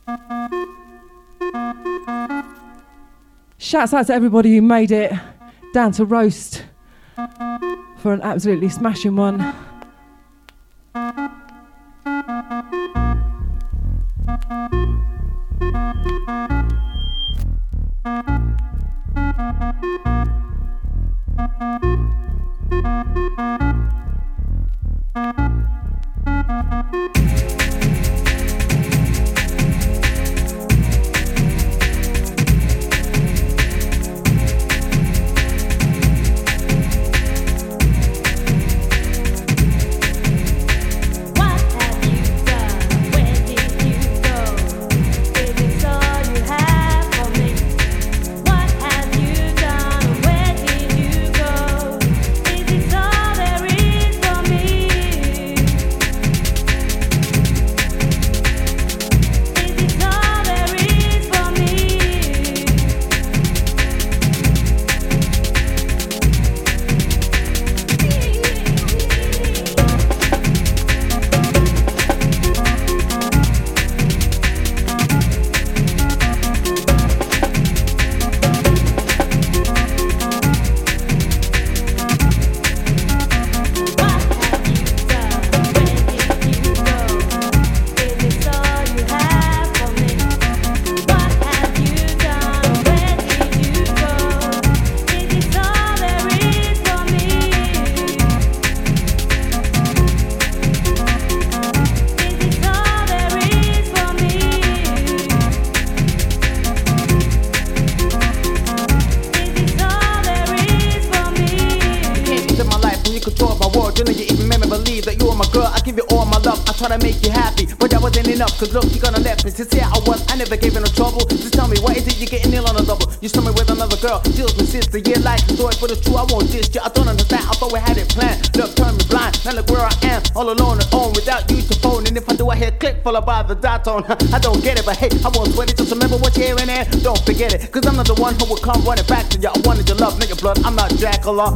Shouts out to everybody who made it down to Roast for an absolutely smashing one. Cause look, you gonna let me sincere I was, I never gave you no trouble. Just tell me, why is it you getting ill on a double? You saw me with another girl, deals with sister. Yeah, like the story, but it's true, I won't diss you. I don't understand, I thought we had it planned. Look, turn me blind, now look where I am. All alone and on, without you to phone. And if I do, I hear click, followed by the dot tone. I don't get it, but hey, I won't sweat it. Just remember what you're hearing and don't forget it. Cause I'm not the one who will come running back to you. I wanted your love, not your blood, I'm not Dracula.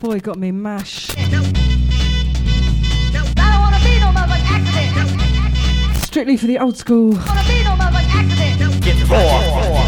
Boy Got Me Mash. Strictly for the old school. Get raw.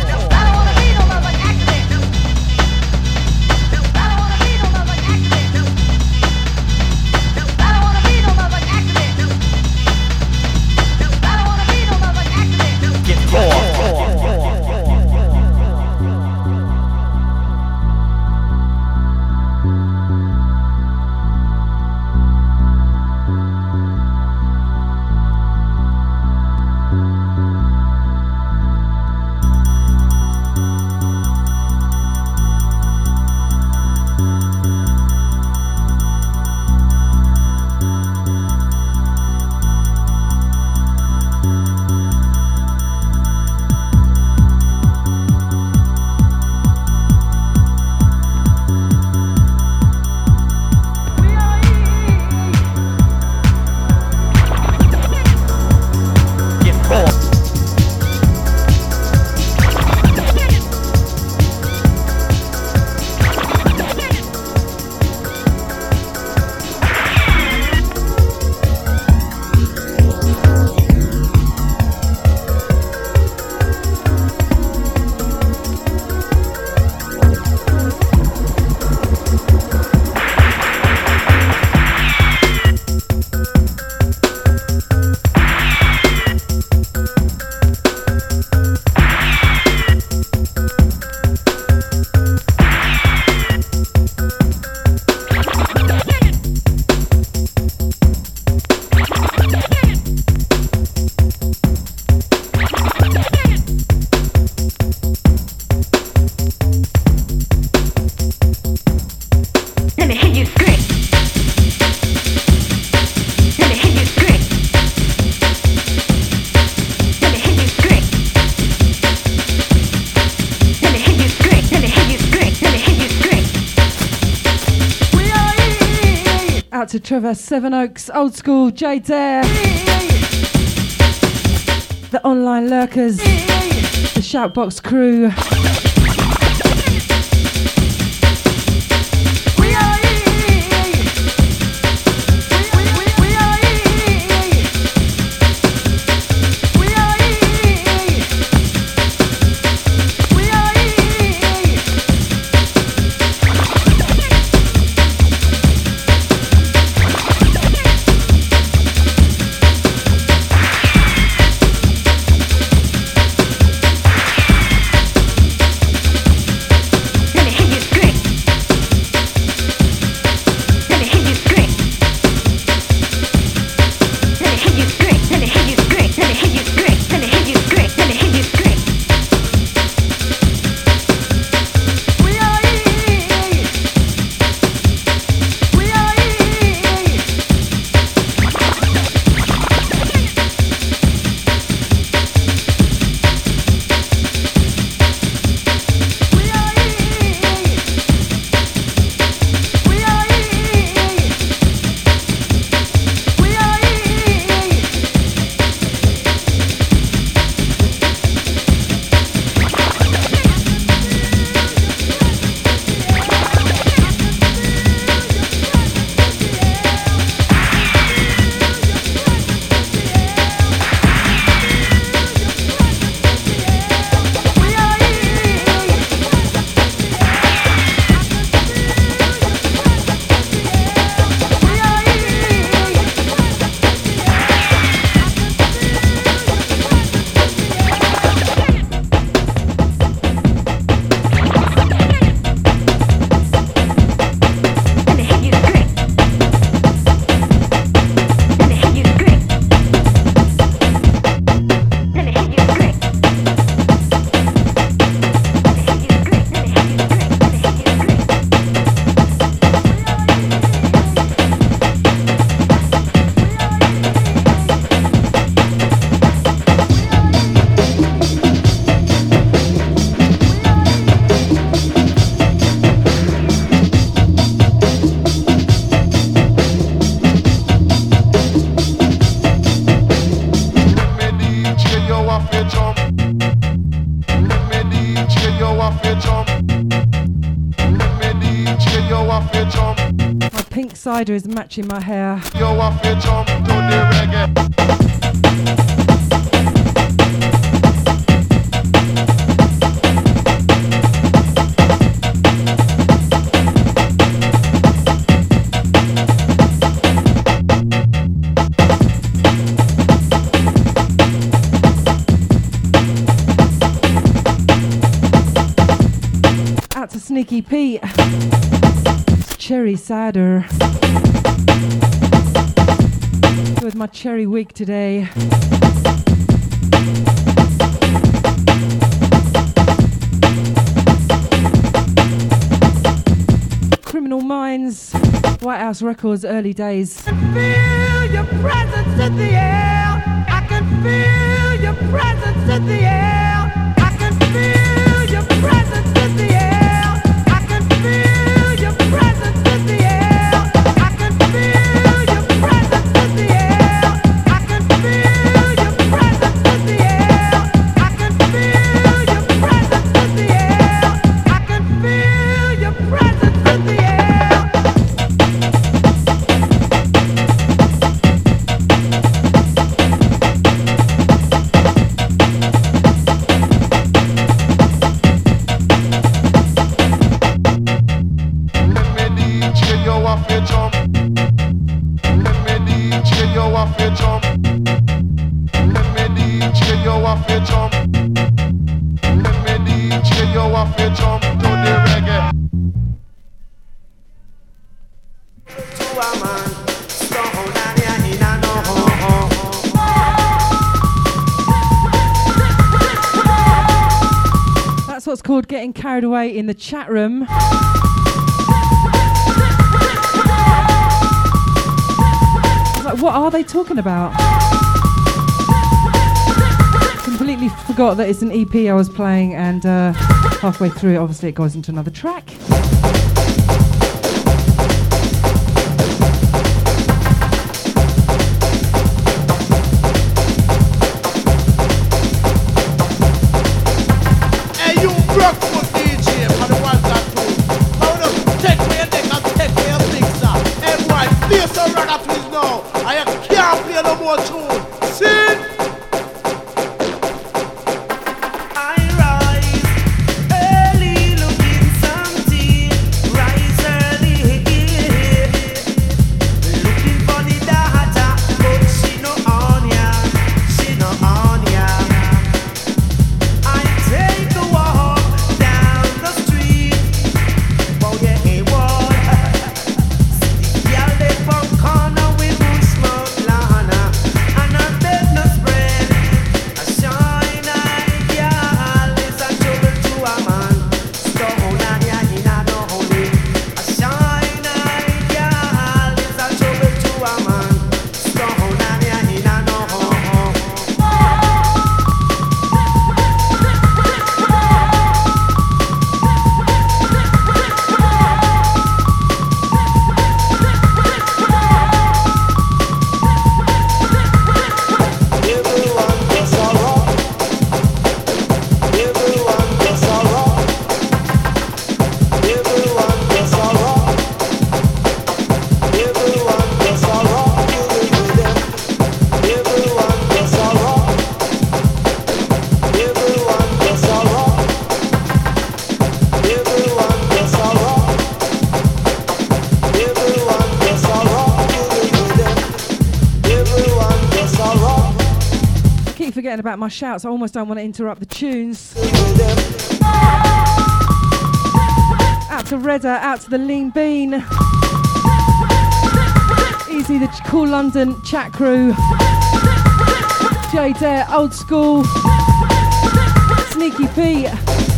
To Trevor Sevenoaks, Old School, Jay Dare, the Online Lurkers, the Shoutbox crew. cider is matching my hair. You have to jump to the reggae. Out to Sneaky Pete. Cherry cider. With my cherry wig today. Criminal Minds, White House Records, early days. I can feel your presence in the air. I can feel your presence in the air. I can feel your presence in the air. I can feel your presence in the air. I can feel your presence in the air. I can feel your presence in the air. I can feel your presence in the air. I can feel your presence in the air. That's what's called getting carried away in the chat room. Like, what are they talking about? Completely forgot that it's an EP I was playing, and halfway through it, obviously, it goes into another track. Hey, you Brookwood DJ for the ones that do. Now just take me your neck and take me your fixer. Hey boy, play some ragga please now. I can't play no more tune. See? Forgetting about my shouts, I almost don't want to interrupt the tunes. Out to Redder, out to the Lean Bean. Easy, the Cool London chat crew. Jay Dare, Old School. Sneaky Pete.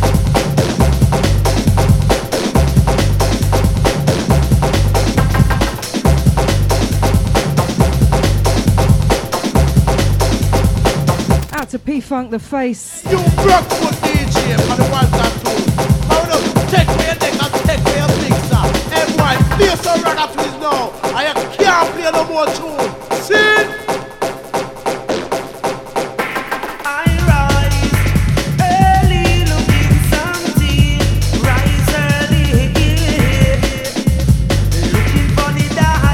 To P-Funk the Face. You Brookwood DJ for the ones that do. Now just take me your neck and take me your fixer. Hey boy, play some ragga please now. I can't play no more tune. See? Rise early, looking for the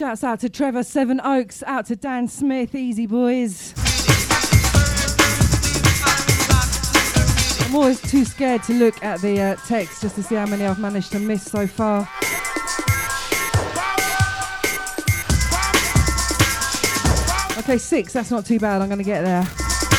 Shouts out to Trevor Seven Oaks, out to Dan Smith, easy boys. I'm always too scared to look at the text just to see how many I've managed to miss so far. Okay, 6, that's not too bad, I'm going to get there.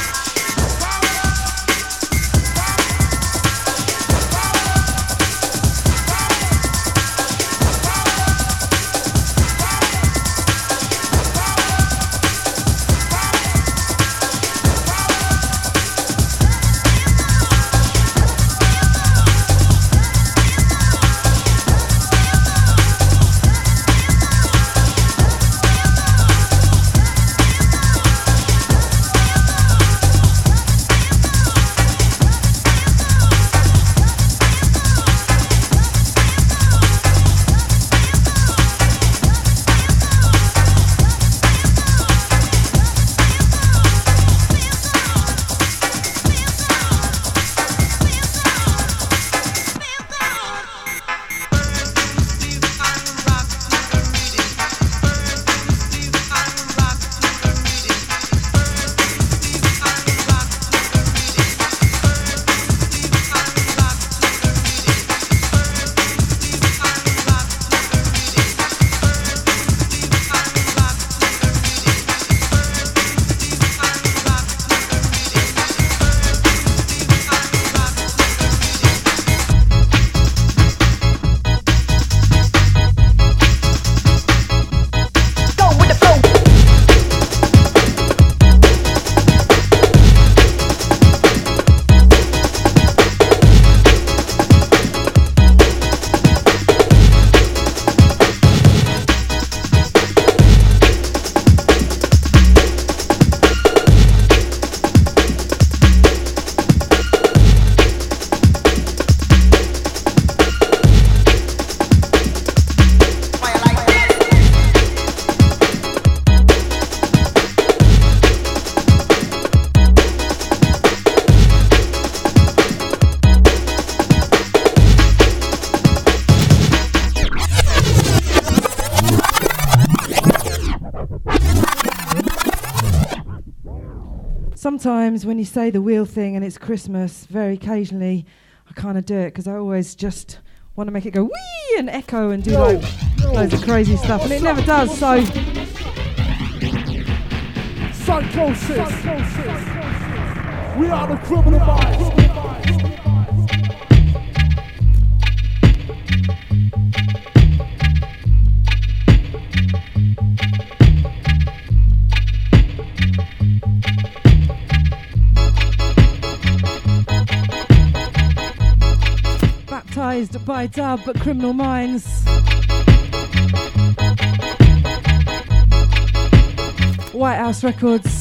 Sometimes when you say the wheel thing and it's Christmas, very occasionally I kind of do it because I always just want to make it go wee and echo and do loads of crazy stuff, and it never does. So psychosis. We are the criminal minds. baptized by Dub, but Criminal Minds. White House Records.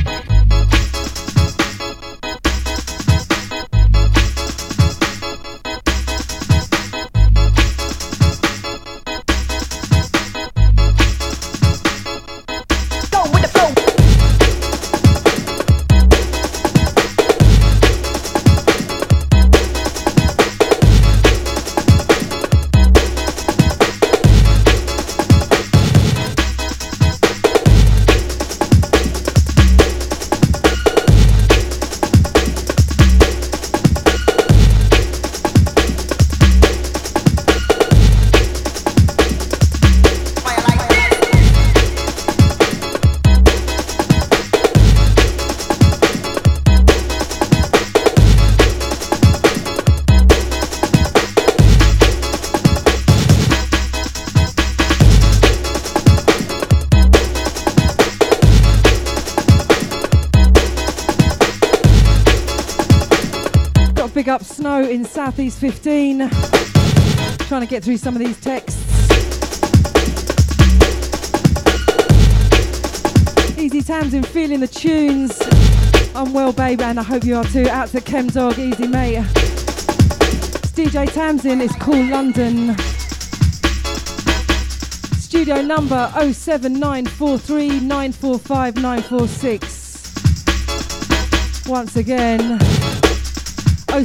Big up Snow in Southeast 15. Trying to get through some of these texts. Easy Tamsin, feeling the tunes. I'm well, babe, and I hope you are too. Out to Chem Dog, easy mate. It's DJ Tamsin, it's Cool London. Studio number 07943 945 946. Once again.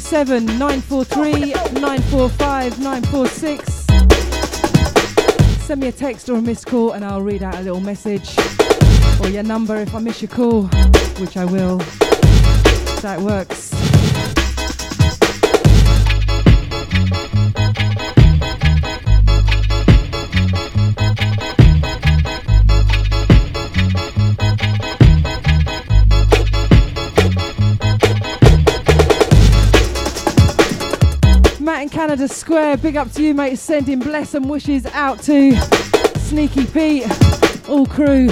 07943 945 946. send me a text or a missed call and I'll read out a little message or your number if I miss your call, which I will. That works. Matt in Canada Square, big up to you, mate. Sending bless and wishes out to Sneaky Pete, all crew.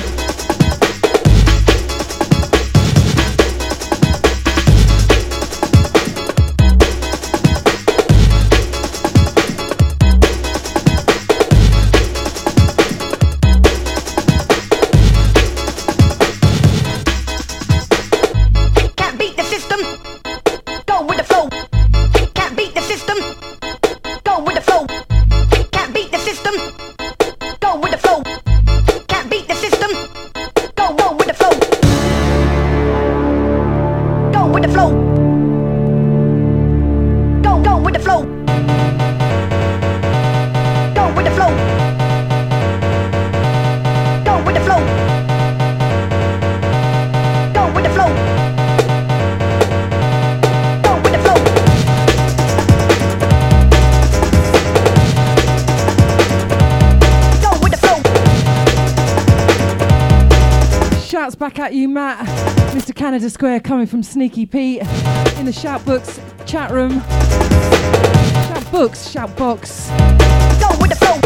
Back at you, Matt. Mr. Canada Square coming from Sneaky Pete in the Shoutbooks chat room. Shoutbooks, Shoutbox. Go with the flow.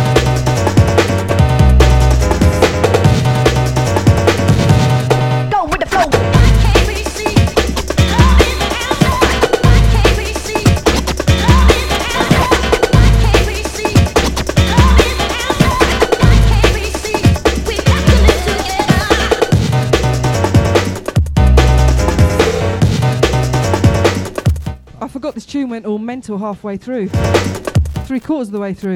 Go with the flow. Forgot this tune went all mental halfway through. 3/4 of the way through.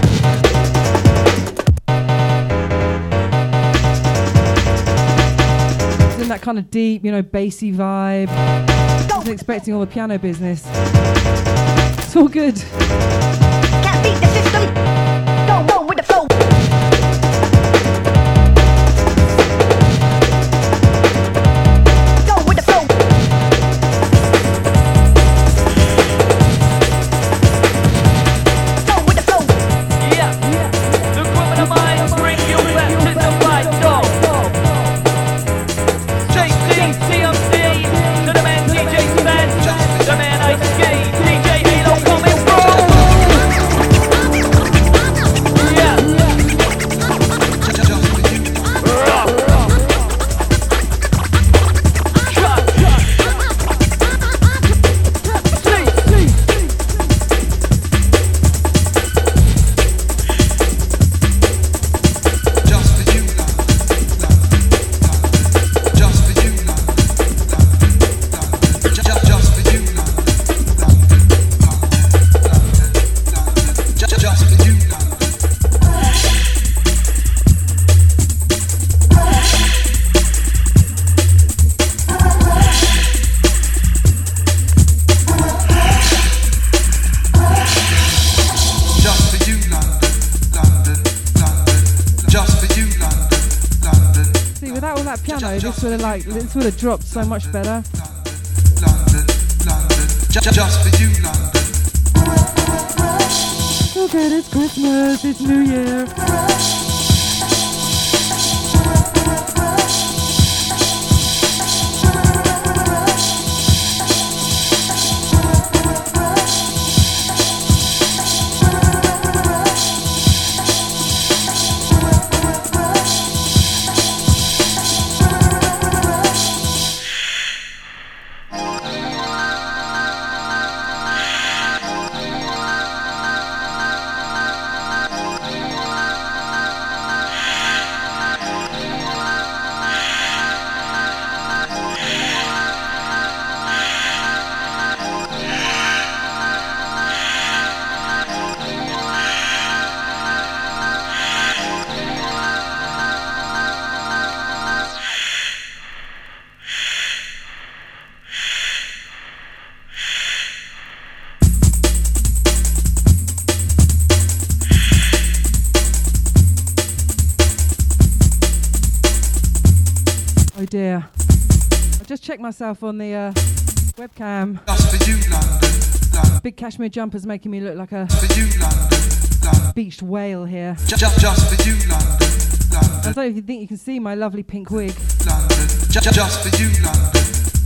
It's in that kind of deep, you know, bassy vibe. I wasn't expecting all the piano business. It's all good. Can't beat the system. Go with the flow. This would have dropped so much better. London, just for you, London. Okay, it's Christmas, it's New Year. dear. I just checked myself on the webcam. Just for you, London. Big cashmere jumper's making me look like a For you, London. beached whale here. Just for you, London. I don't know if you think you can see my lovely pink wig. London. Just for you, London.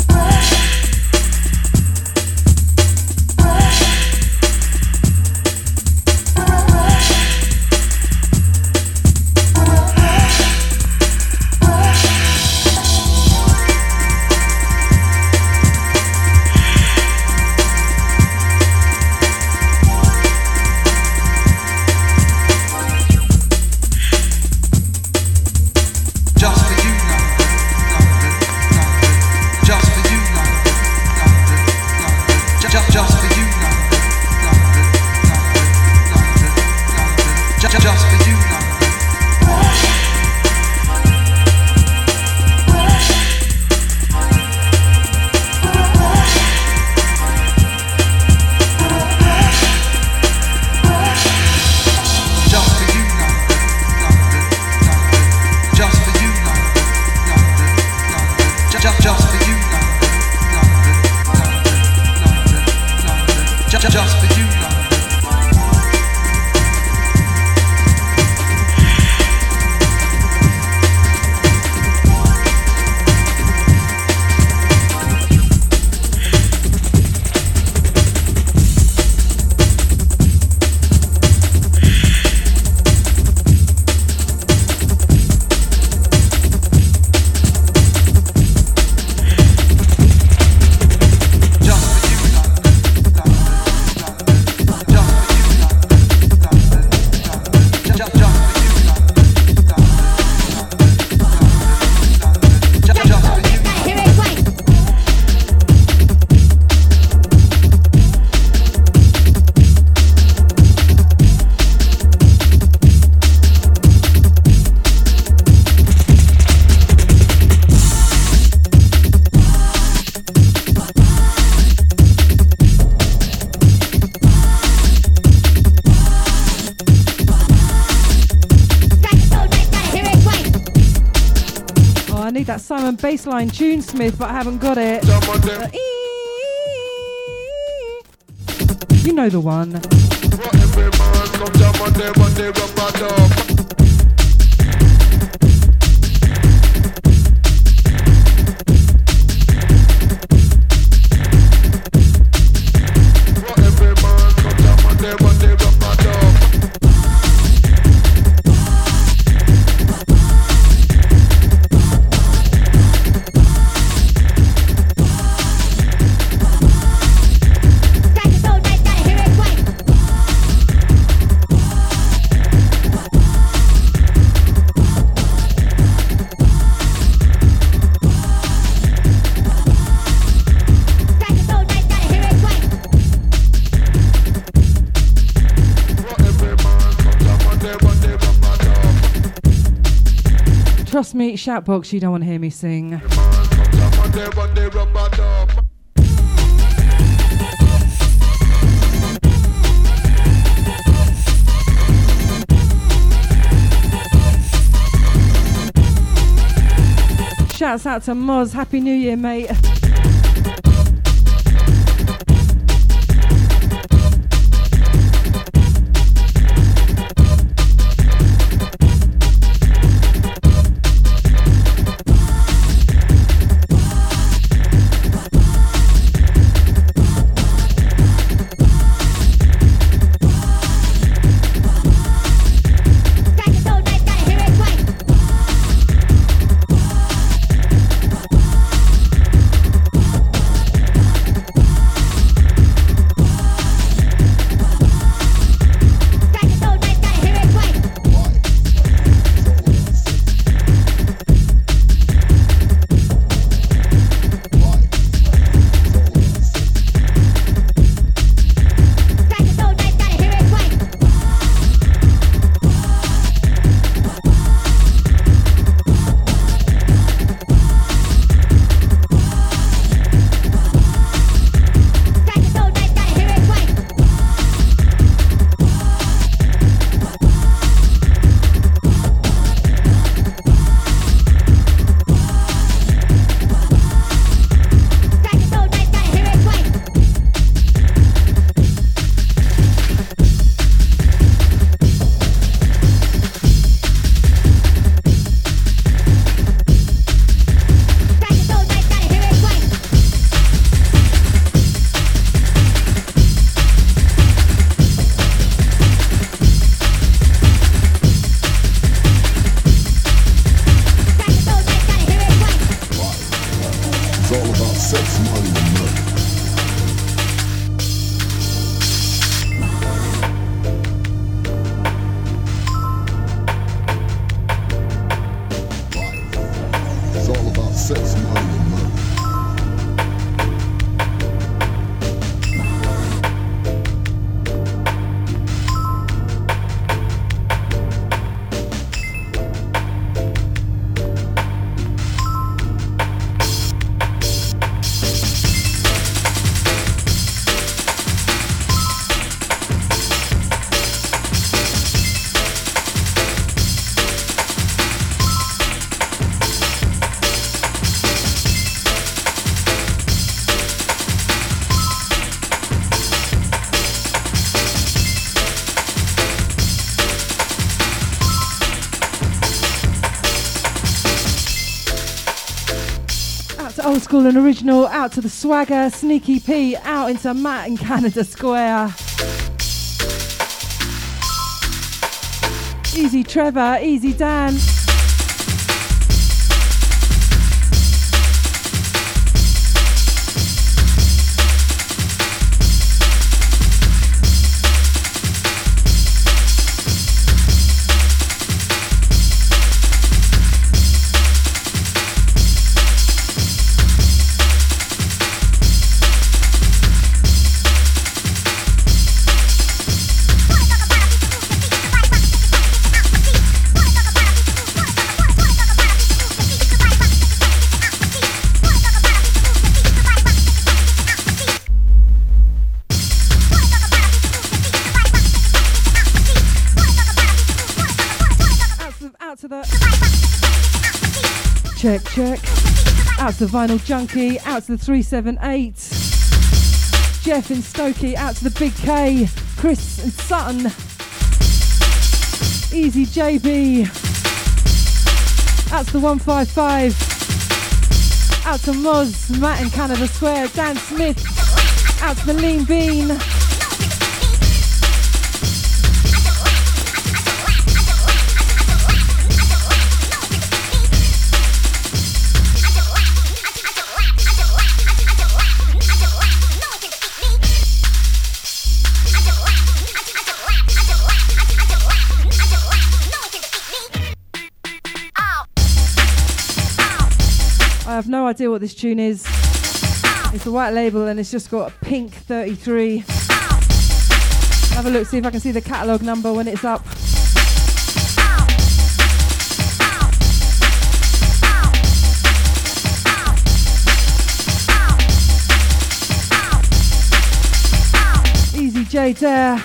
That Simon bassline tunesmith, but I haven't got it. You know the one. Trust me, Shoutbox, you don't want to hear me sing. Shouts out to Moz, Happy New Year, mate. Old school and original out to the Swagger, Sneaky P out into Matt in Canada Square. Easy Trevor, Easy Dan. Check, check. Out to the Vinyl Junkie, out to the 378. Jeff in Stokey, out to the Big K. Chris and Sutton. Easy JB. Out to the 155. Out to Moz, Matt in Canada Square. Dan Smith. Out to the Lean Bean. I have no idea what this tune is. It's a white label and it's just got a pink 33. Have a look, see if I can see the catalogue number when it's up. Easy J Dare.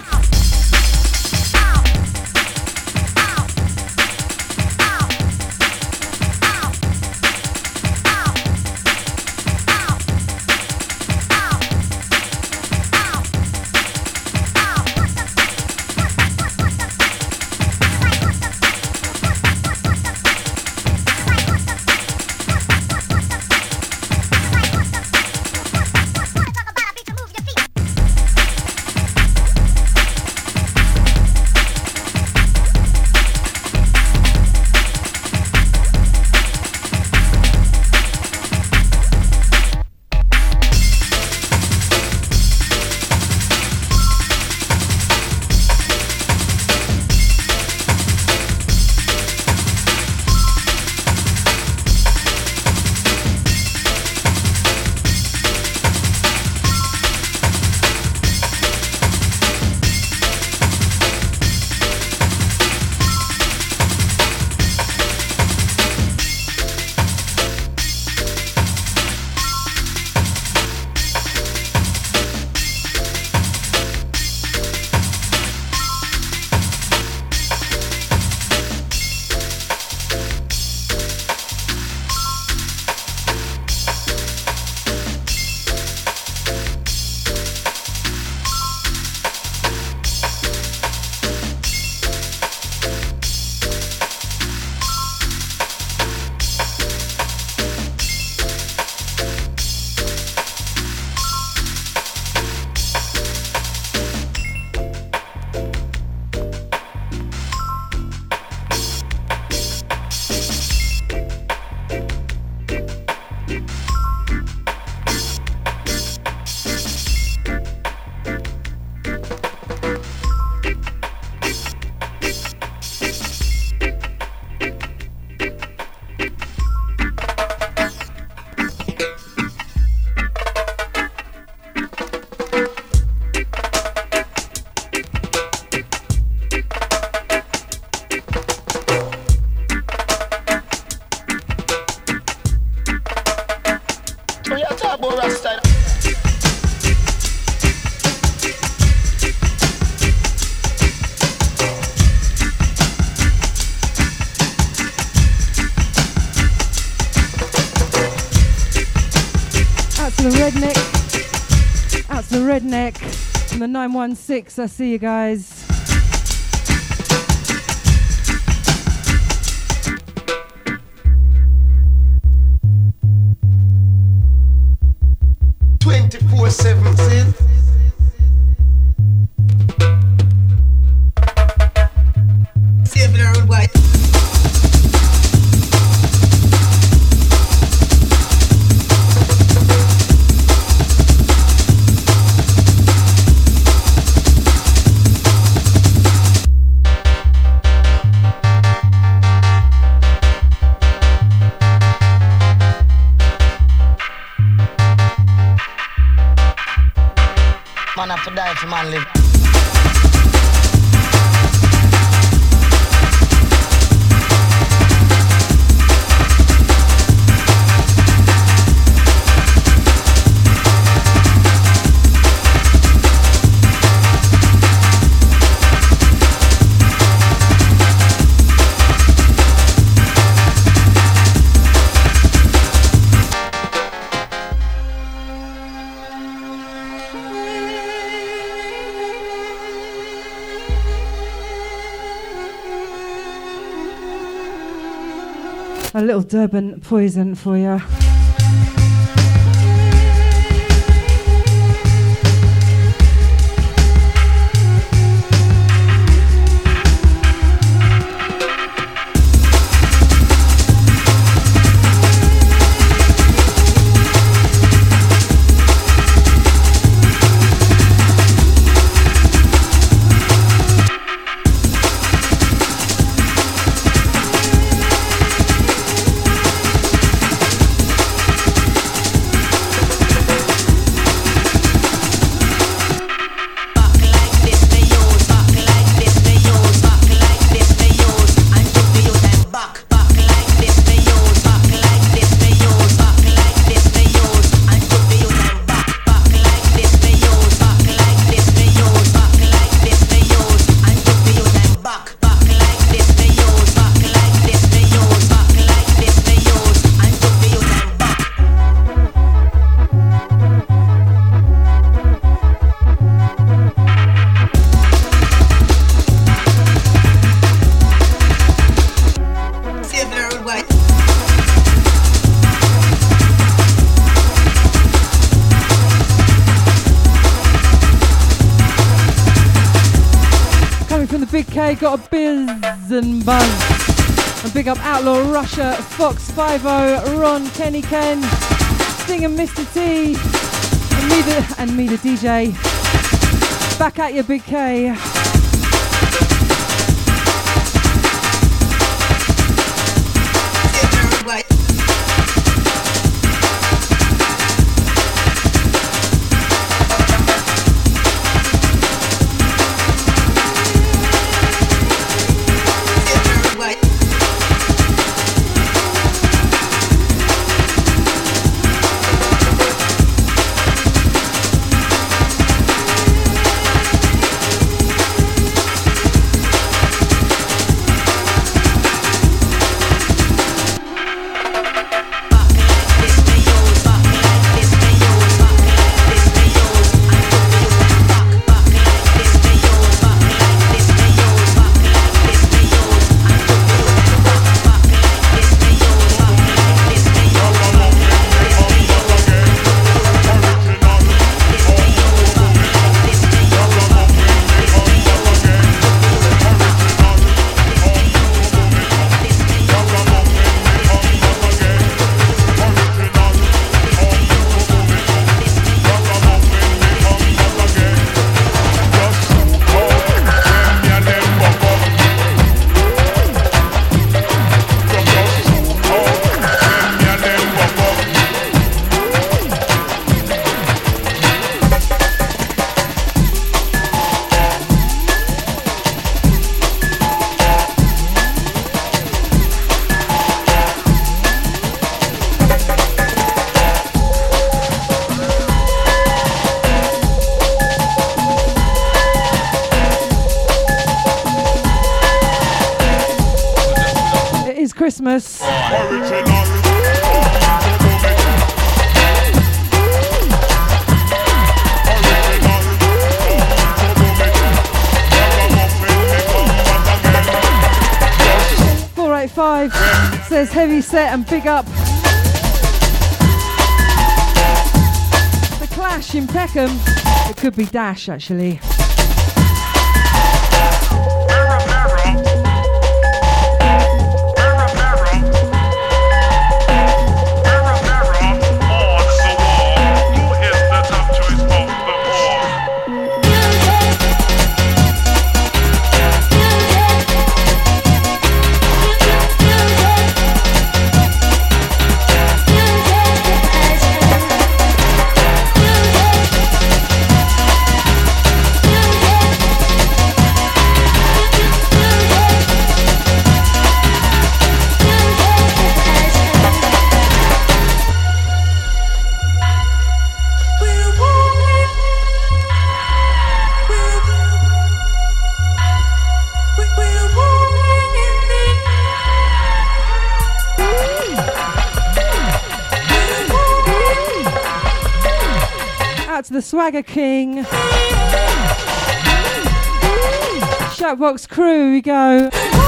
Redneck from the 916. I see you guys. Save the road boy. Man have to die if man live. A little Durban poison for you. Big K got a biz and buzz. And big up Outlaw Russia, Fox 50, Ron, Kenny Ken, Sting and Mr. T, and me the DJ. Back at you, Big K. Christmas. Says heavy set and big up the Clash in Peckham. It could be Dash actually. Out to the Swagger King. Shoutbox crew, we go.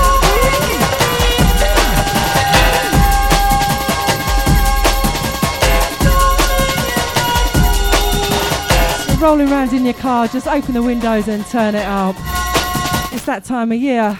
So rolling around in your car, just open the windows and turn it up. It's that time of year.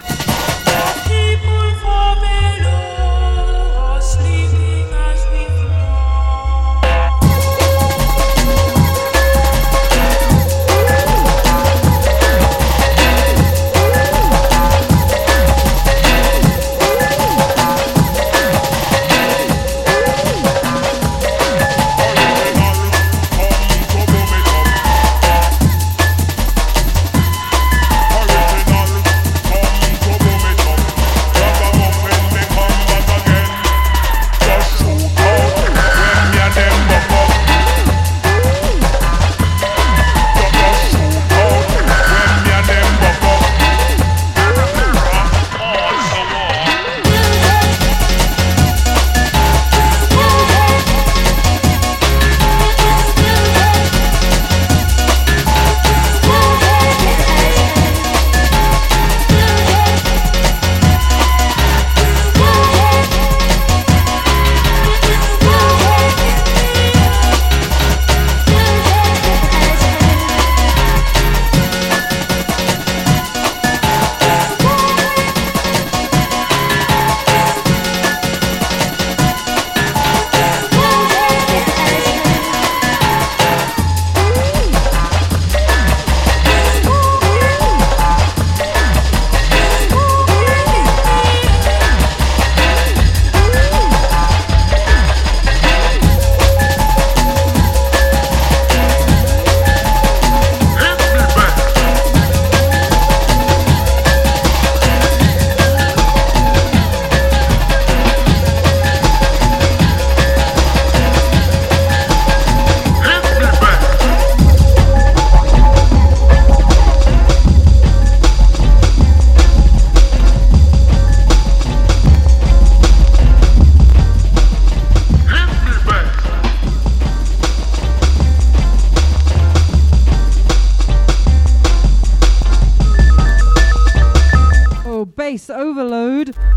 Bass overload. Hit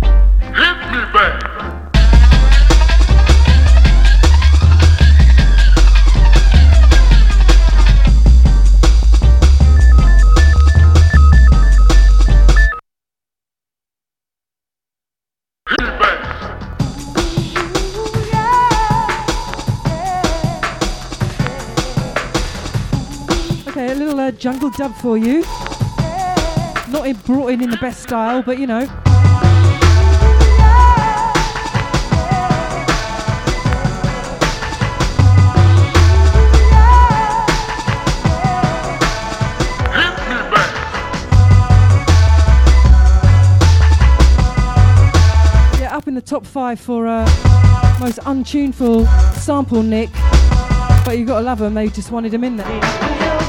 me back. Okay, a little jungle dub for you. Not brought in the best style, but you know. Yeah, up in the top 5 for most untuneful sample nick. But you gotta love them, they just wanted them in there.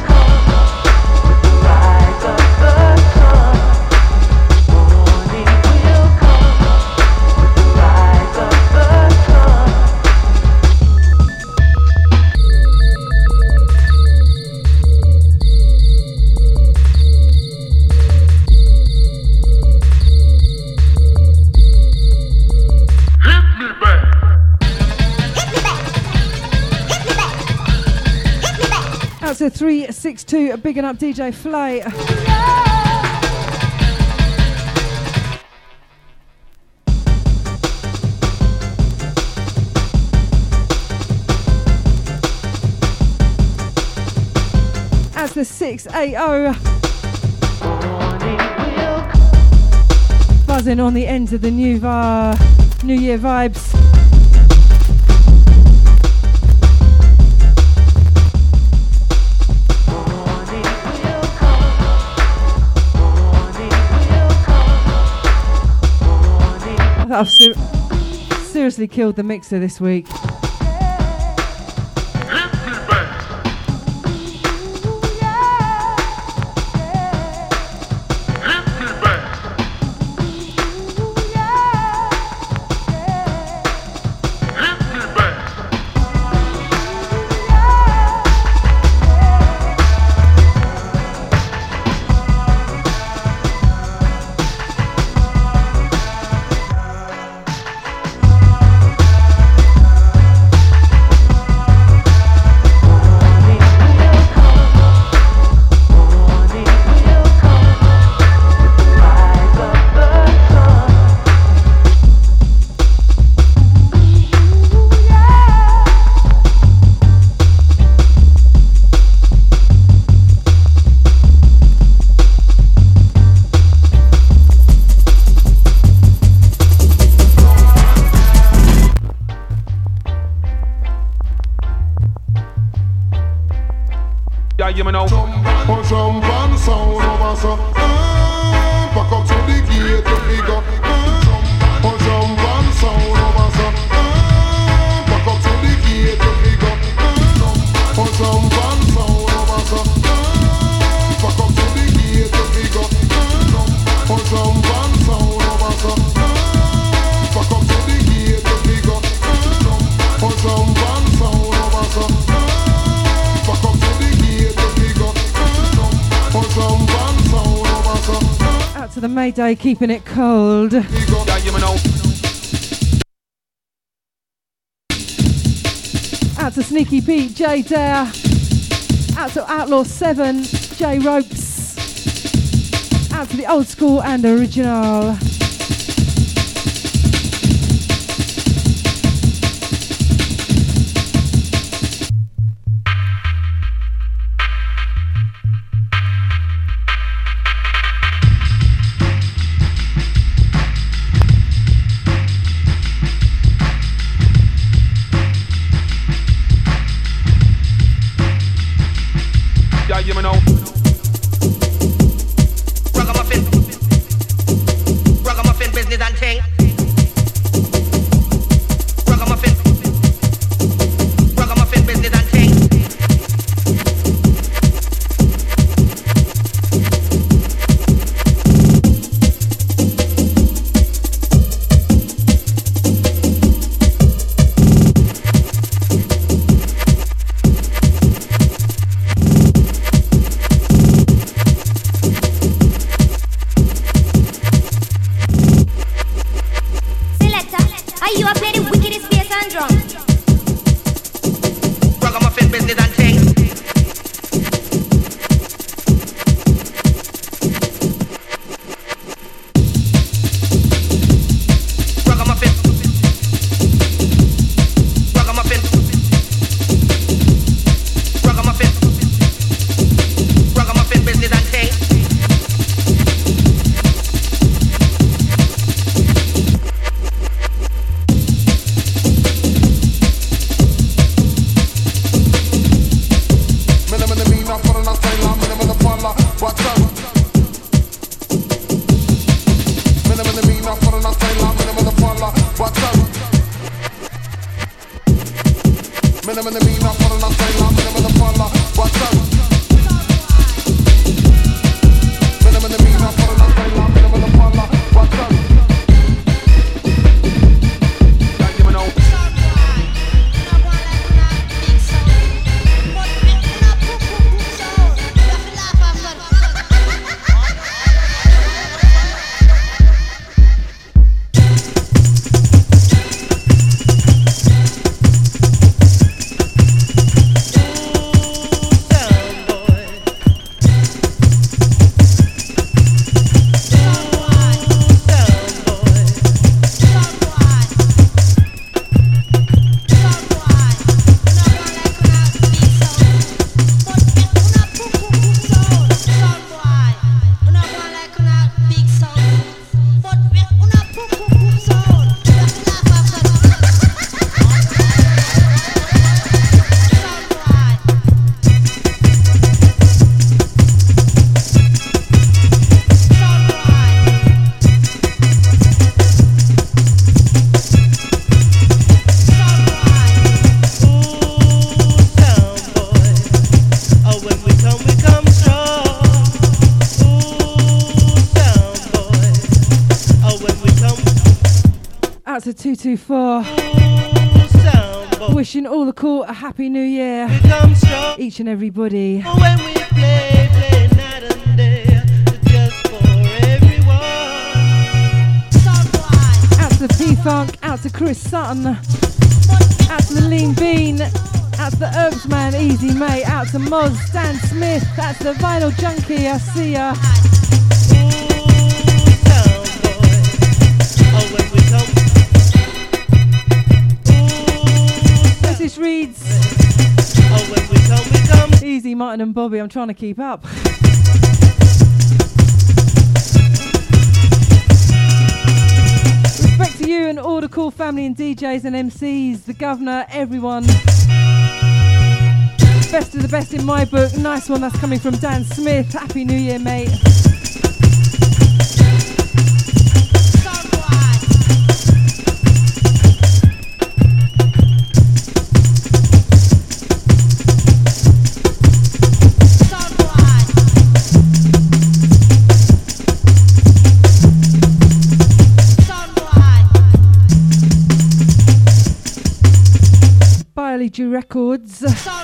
To 362, bigging up DJ Flay. As the 680, buzzing on the ends of the New Year vibes. I've seriously killed the mixer this week. you me know. Jump and sound over so. Back up to the gate to pick up. Jump and sound over so. Back up to the gate to pick up. Jump and sound over so. Back up to the gate to pick up. Jump and sound over so. Back up to the gate to pick up. Jump and sound over so. Back up to the gate to pick up. Jump and sound over so. Out to the Mayday, keeping it cold. Yeah, you me know. Out to Sneaky Pete, Jay Dare. Out to Outlaw 7, Jay Ropes. Out to the old school and original. Yeah, you me know. Ragamuffin business and thing. Ragamuffin business and thing. Are you a play the wickedest bass and drum? Ragamuffin business and thing. Ragamuffin. Ragamuffin. Ragamuffin. Ragamuffin business and thing. Out to 224. Wishing all the cool a happy new year. Each and everybody. When we play night and day, just for everyone. Out to the P-Funk, out to Chris Sutton. Out to the Lean Bean. Out to the Herbs Man, Easy Mate. Out to Moz, Dan Smith. Out to the Vinyl Junkie, I see ya. This reads Easy, Martin and Bobby. I'm trying to keep up. Respect to you and all the cool family and DJs and MCs, the governor, everyone. Best of the best in my book. Nice one, that's coming from Dan Smith. Happy New Year, mate. Biology Records.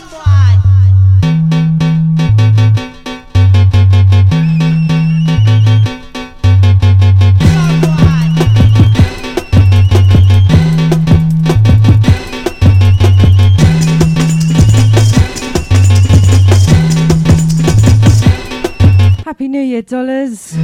Happy New Year, dollars.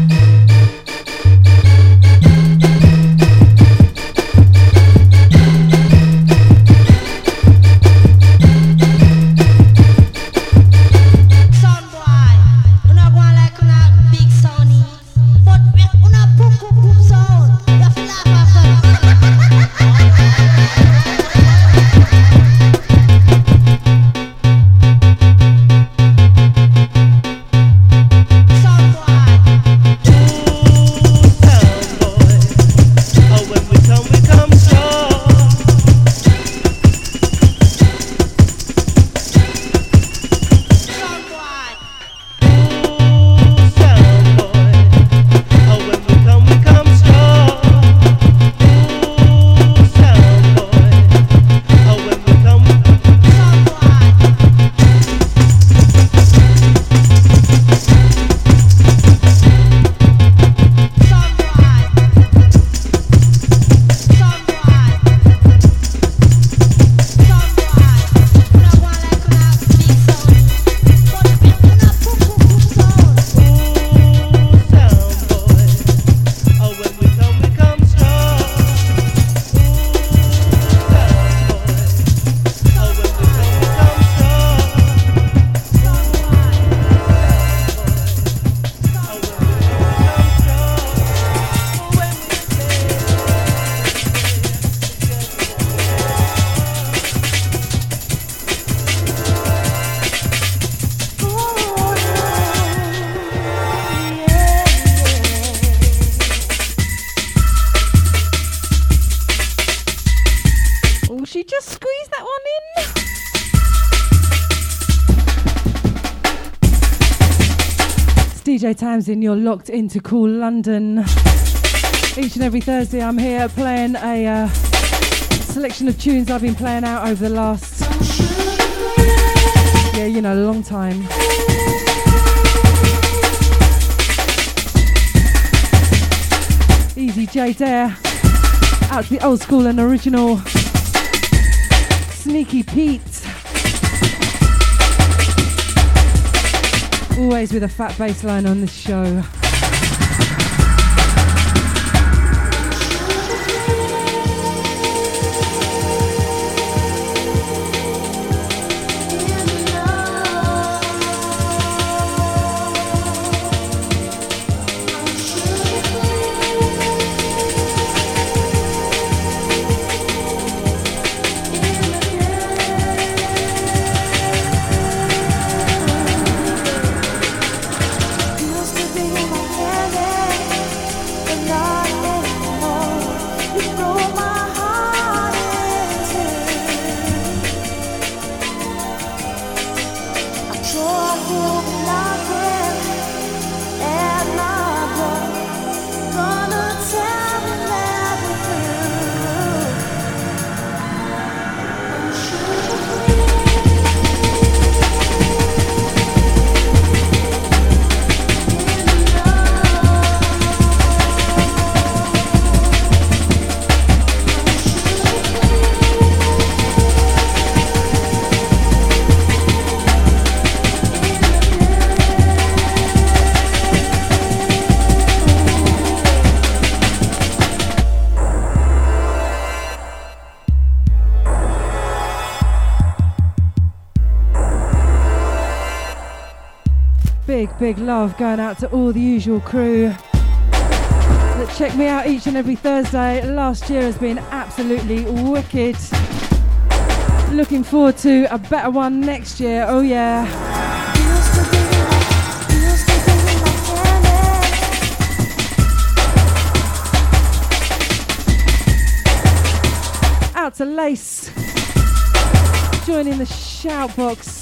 DJ Tamsin, you're locked into Cool London. Each and every Thursday I'm here playing a selection of tunes I've been playing out over the last, a long time. Easy J Dare, out to the old school and original. Sneaky Pete. Always with a fat bass line on this show. Big love going out to all the usual crew that check me out each and every Thursday. Last year has been absolutely wicked. Looking forward to a better one next year. Oh yeah. Out to Lace. Joining the shout box.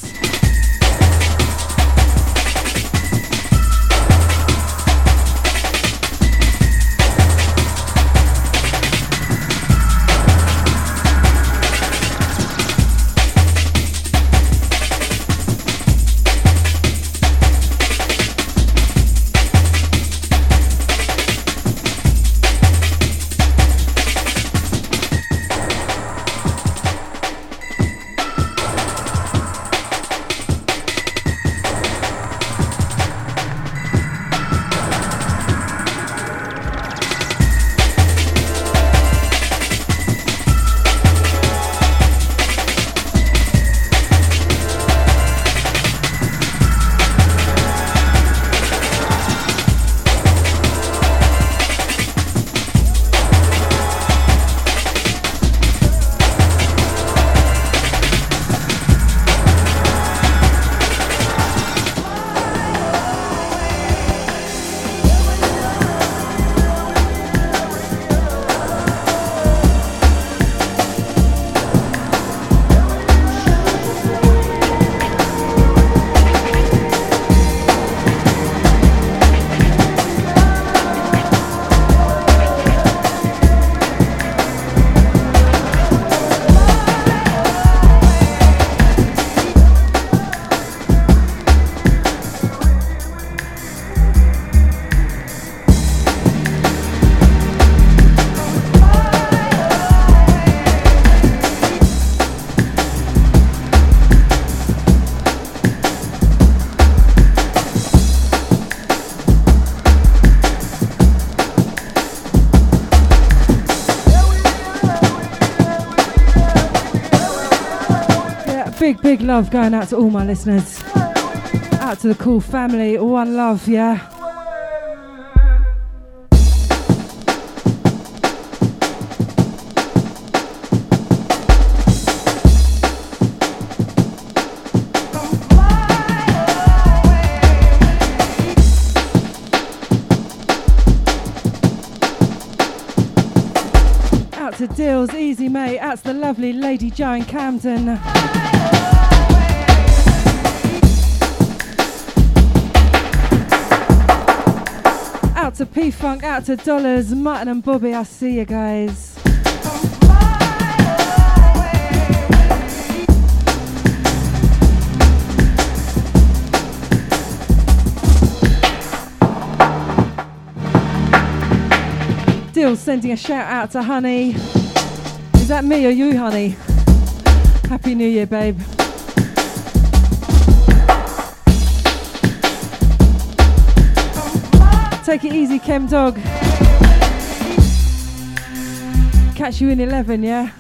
Big love going out to all my listeners. Out to the cool family. One love, yeah. Out to Dills, Easy Mate. Out to the lovely Lady Jo in Camden. Out to P-Funk, out to Dollars, Mutton and Bobby, I see you guys. Still sending a shout out to Honey. Is that me or you, Honey? Happy New Year, babe. Take it easy, Chem Dog. Catch you in 11, yeah?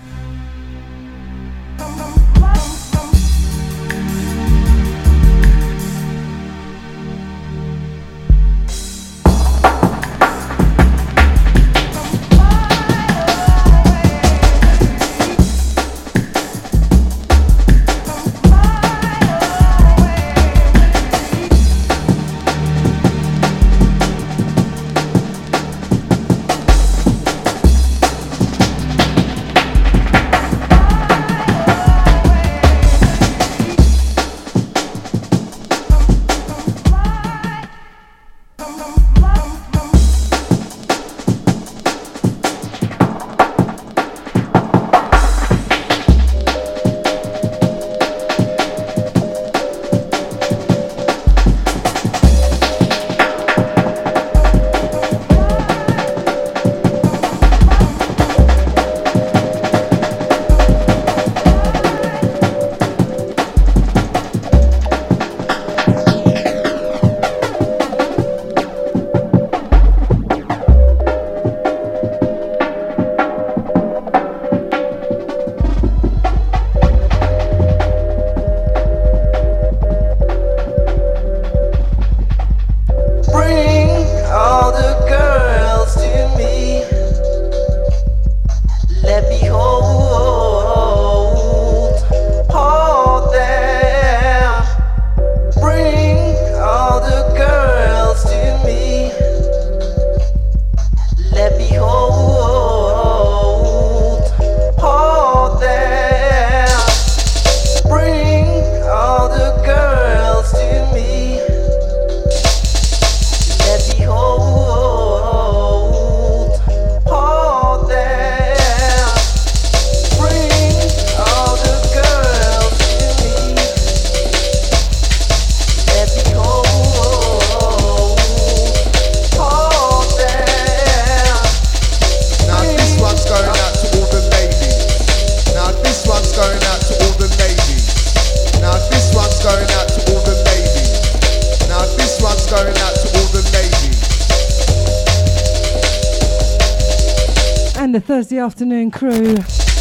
and the Thursday afternoon crew.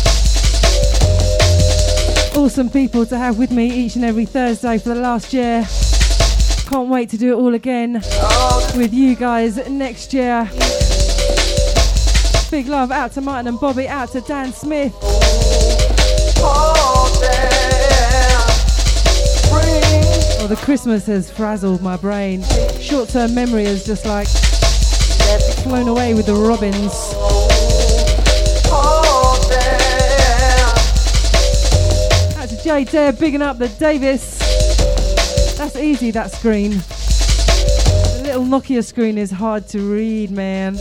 Awesome people to have with me each and every Thursday for the last year. Can't wait to do it all again with you guys next year. Big love out to Martin and Bobby, out to Dan Smith. Oh, the Christmas has frazzled my brain. Short-term memory is just like flown away with the robins. Out to Jay Dare, bigging up the Davis. That's easy, that screen. The little Nokia screen is hard to read, man.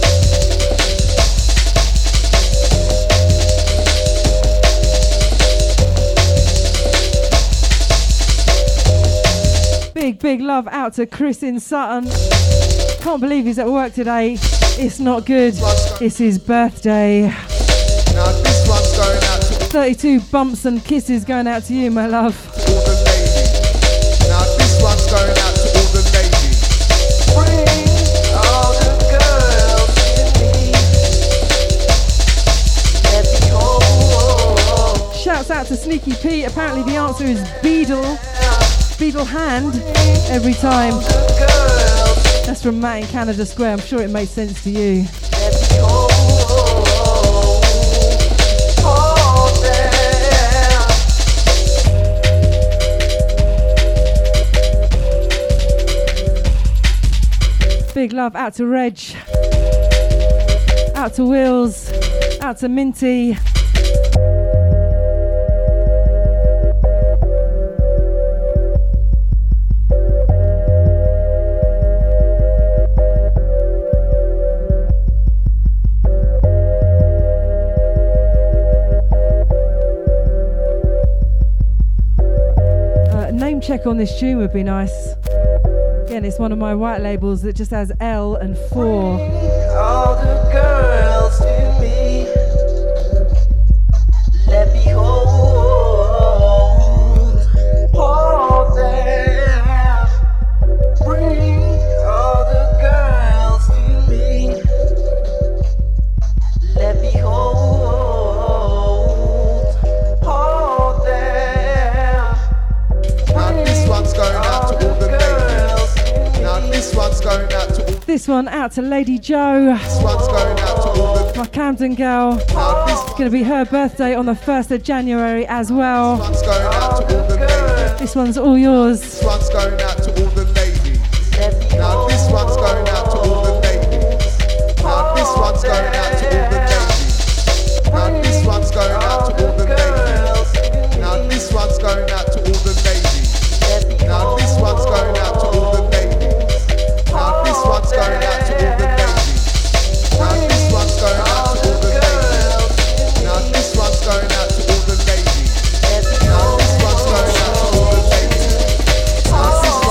Big love out to Chris in Sutton. Can't believe he's at work today. It's not good. It's his birthday. Now this one's going out to 32 bumps and kisses going out to you, my love. all the ladies. Now this one's going out to all the ladies. Bring all the girls to me. Shouts out to Sneaky Pete. Apparently the answer is Beadle. Beadle hand every time. That's from Matt in Canada Square. I'm sure it made sense to you. Big love out to Reg, out to Wills, out to Minty. Name check on this tune would be nice. Again, it's one of my white labels that just has L and 4. All the girls to me. Let me hold them. Bring all the girls to me. Let me hold them. Now this one's going out to all the ladies. Now this one's going out to all. This one out to Lady Joe, This one's going out to all the. my Camden girl. Now this It's going to be her birthday on the 1st of January as well. one's going out to all the ladies. This one's all yours. This one's going out to all the ladies. Now this one's going out to all the ladies. Now this one's going out to all the ladies. Now this one's going out to all the ladies. Now this one's going out to all the ladies. Now this one's going out to all the ladies. Now this one's going out to all the ladies. Now this one's going out to all the ladies. Now this one's going out to all the ladies. Now this one's going out to all the ladies. Now this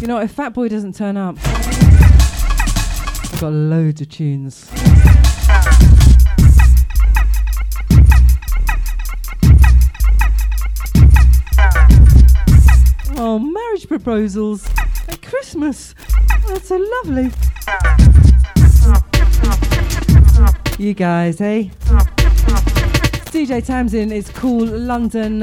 You know, if Fatboy doesn't turn up, I've got loads of tunes. Oh, marriage proposals at Christmas. Oh, that's so lovely. You guys, eh? DJ Tamsin is called London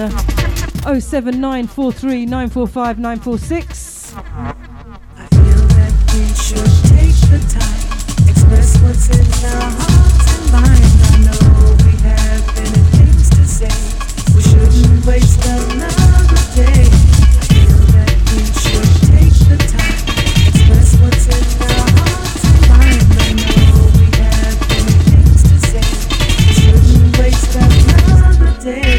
07943 945 946. I feel that we should take the time, express what's in our hearts and minds. I know we have many things to say. We shouldn't waste another day. I feel that we should take the time, express what's in our hearts and minds. I know we have many things to say. We shouldn't waste another day.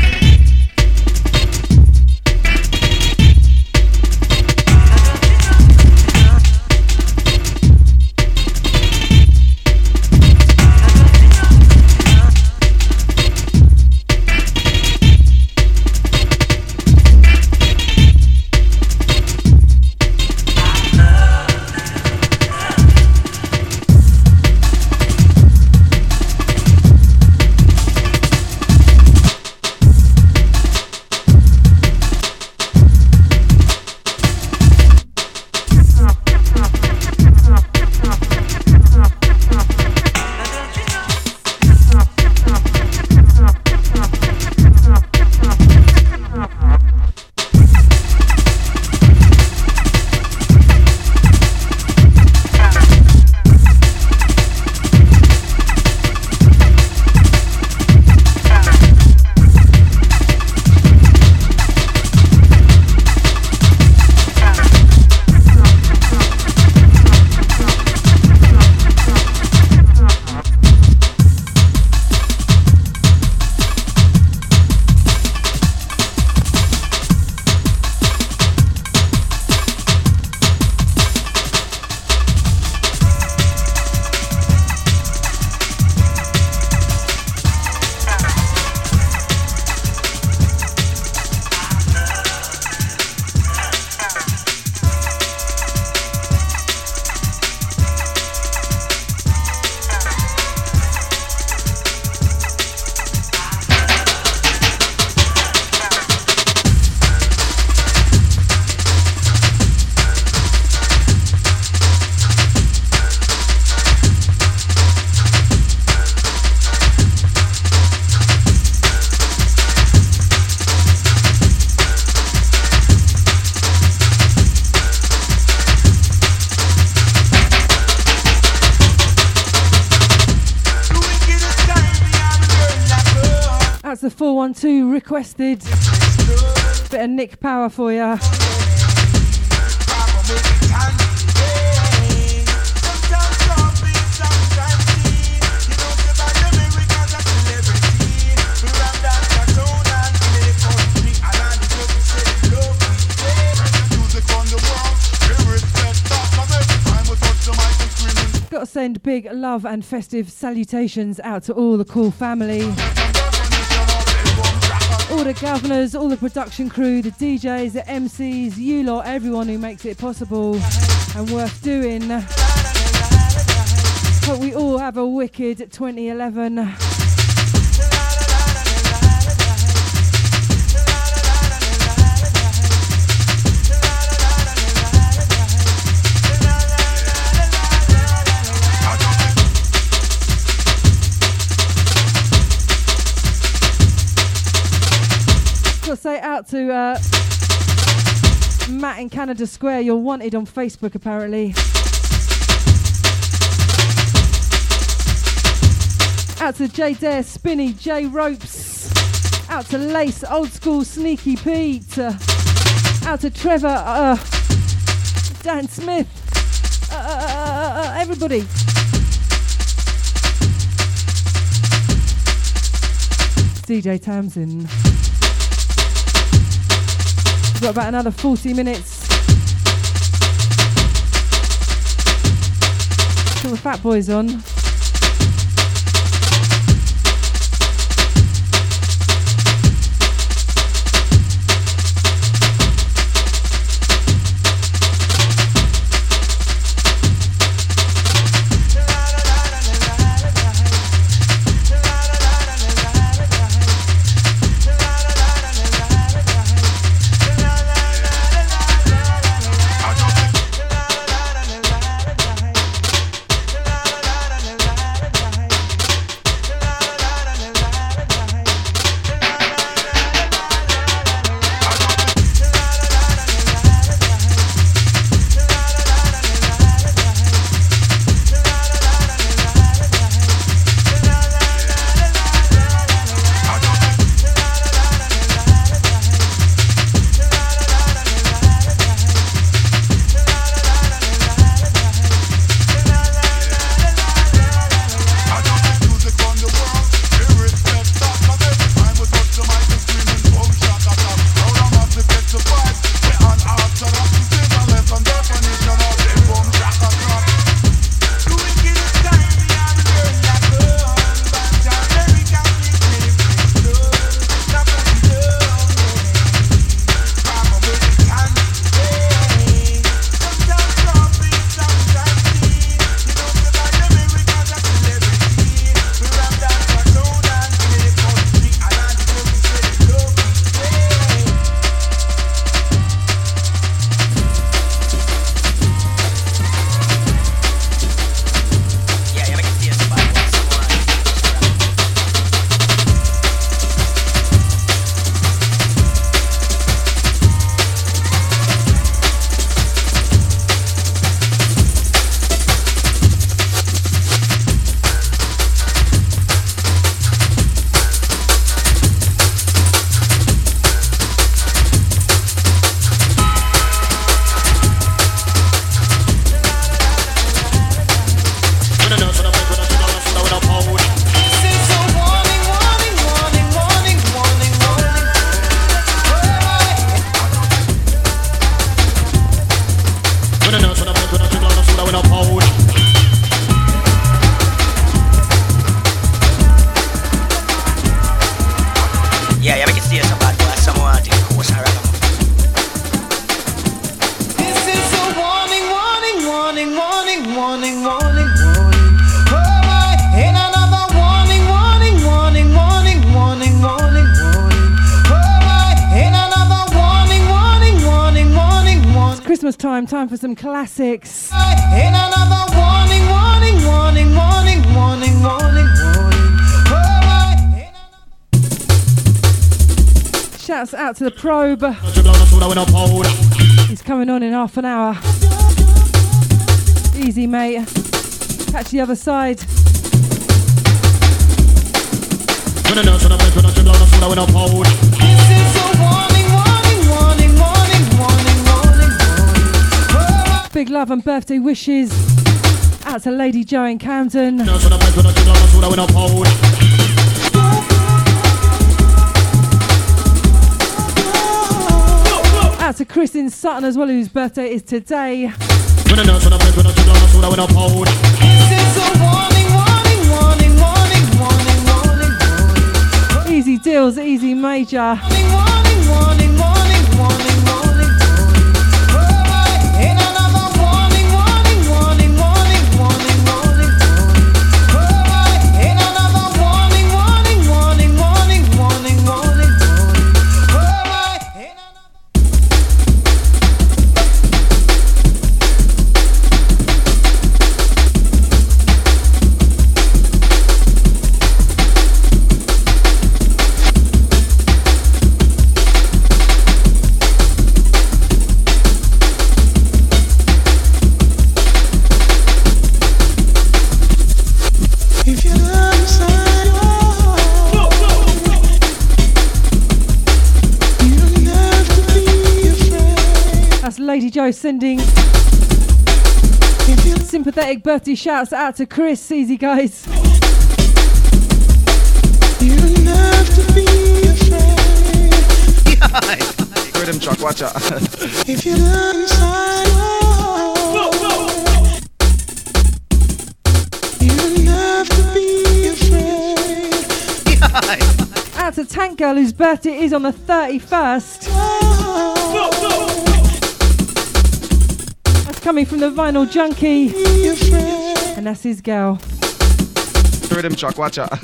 The 412 requested bit of Nick Power for ya. Got to send big love and festive salutations out to all the Cool family. All the governors, all the production crew, the DJs, the MCs, you lot, everyone who makes it possible and worth doing. Hope we all have a wicked 2011. Say out to Matt in Canada Square. You're wanted on Facebook apparently. Out to J Dare, Spinny, J Ropes. Out to Lace, Old School, Sneaky Pete. Out to Trevor, Dan Smith. Everybody. DJ Tamsin. We've got about another 40 minutes till the Fat Boy's on. Christmas time for some classics. In another warning, warning, warning, warning, warning, warning, warning. Shouts out to the Probe. He's coming on in half an hour. Easy, mate. Catch the other side. This is a warning, warning, warning, warning, warning, warning, warning. Big love and birthday wishes out to Lady Joe in Camden. Out to Chris in Sutton as well, whose birthday is today. This is a warning, warning, warning, warning, warning, warning, warning. Easy deals, easy major. Warning, warning, warning, warning, warning, warning. In another warning, warning, warning, warning, warning, warning. In another warning, warning, warning, warning, warning, warning. Lady Joe sending sympathetic birthday shouts out to Chris. Easy, guys. You don't have to be afraid. Rhythm truck, watch out. If you're inside, you don't have to be afraid. Out to Tank Girl, whose birthday is on the 31st. Coming from the Vinyl Junkie, and that's his girl. Rhythm truck, watch out.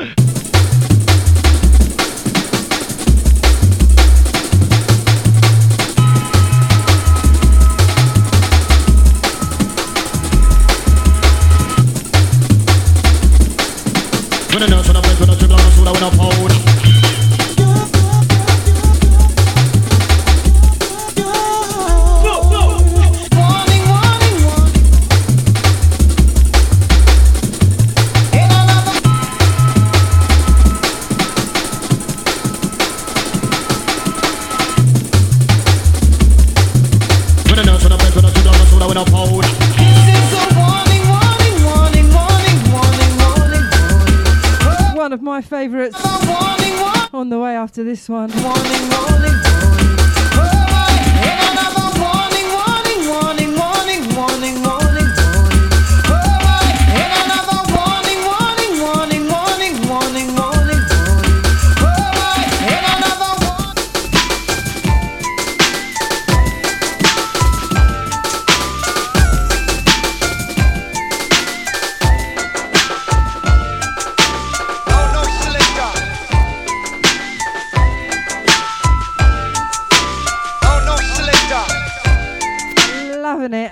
One of my favourites on the way after this one. Loving it.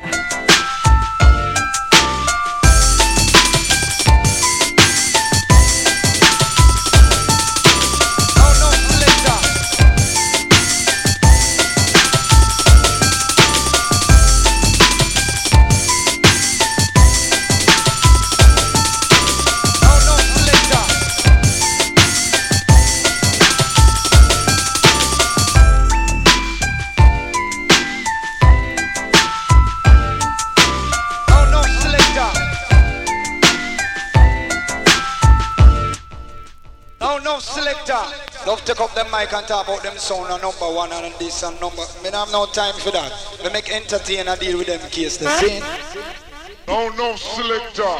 Love take up them mic and talk about them sound and number one and this and number. I have no time for that. We make entertain and deal with them case the same. No selector.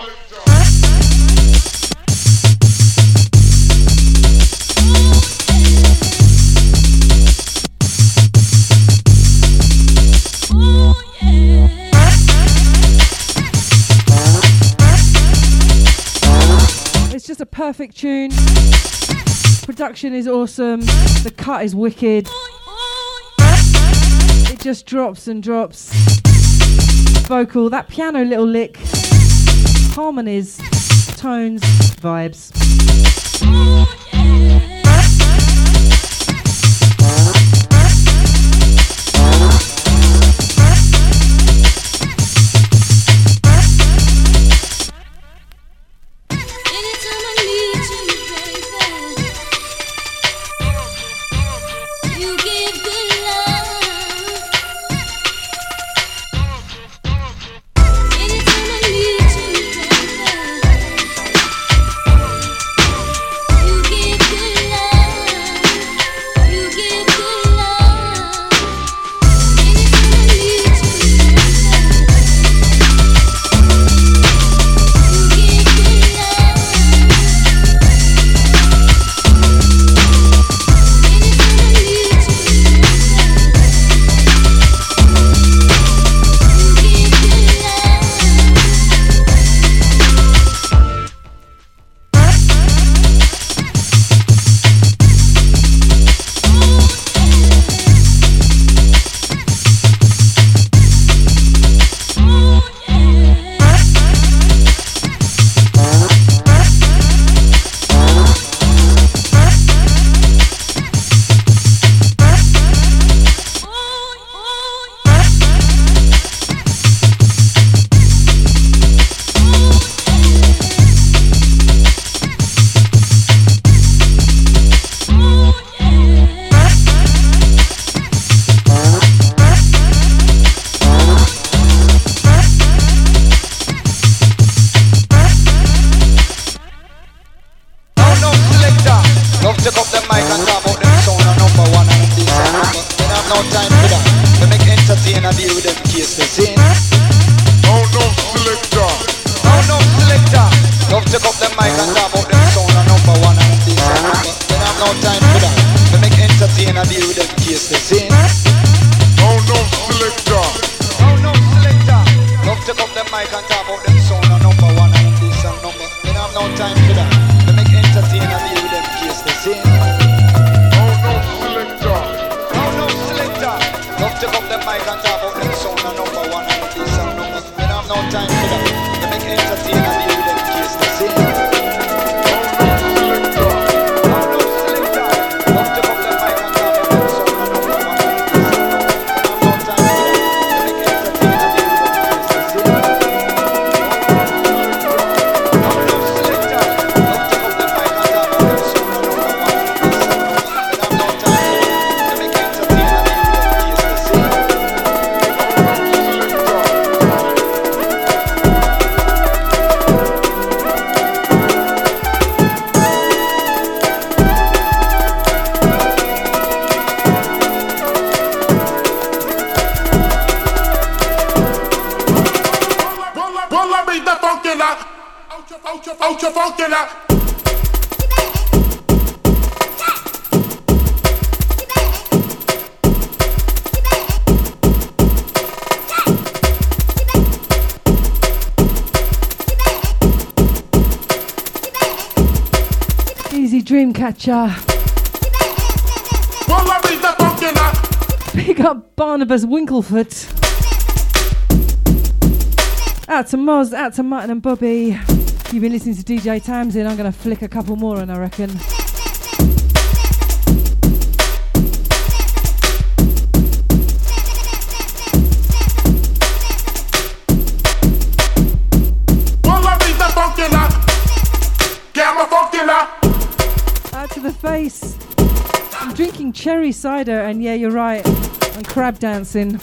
It's just a perfect tune. Production is awesome. The cut is wicked. It just drops and drops. Vocal, that piano little lick, harmonies, tones, vibes. Dreamcatcher. Big up Barnabas Winklefoot. Out to Moz, out to Martin and Bobby. You've been listening to DJ Tamsin. I'm going to flick a couple more on, I reckon. Out to the face. I'm drinking cherry cider, and yeah, you're right, I'm crab dancing.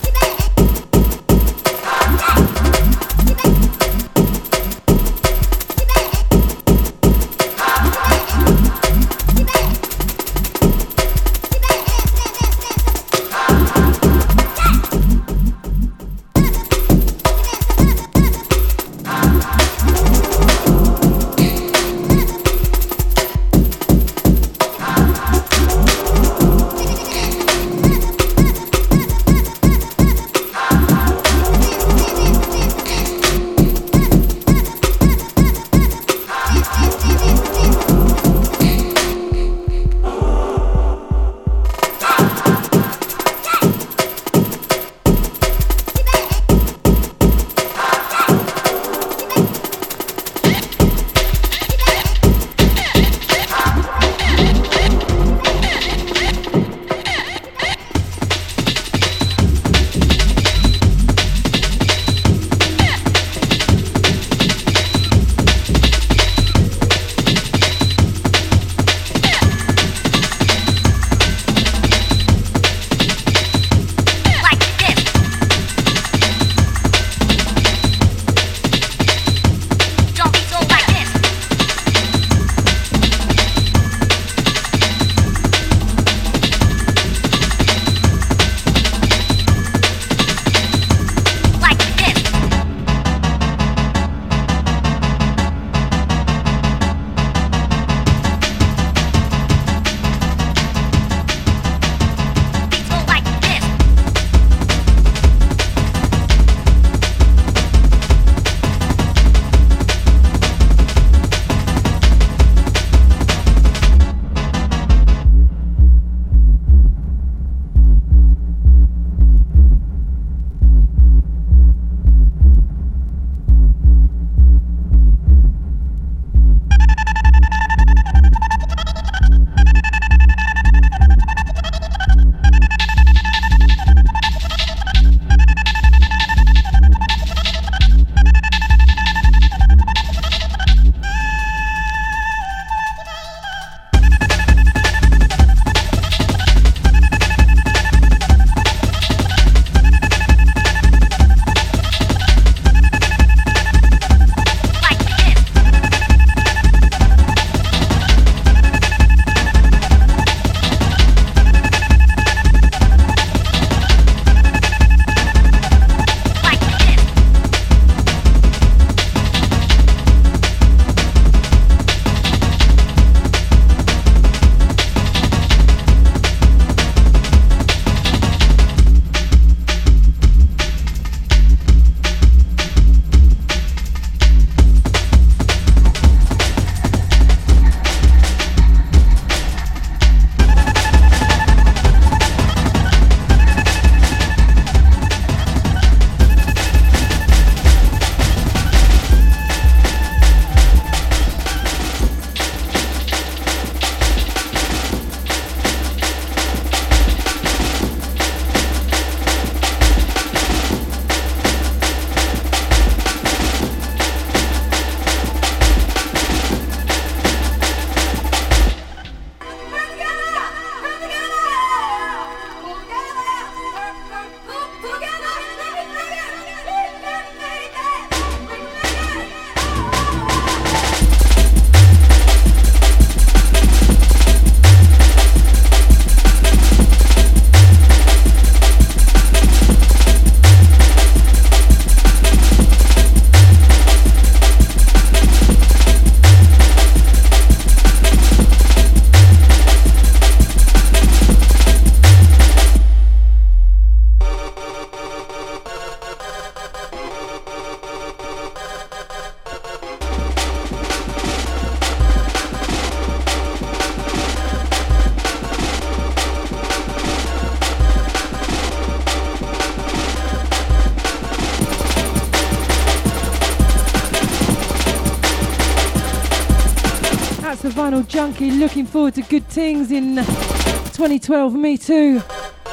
Vinyl Junkie. Looking forward to good things in 2012. Me too.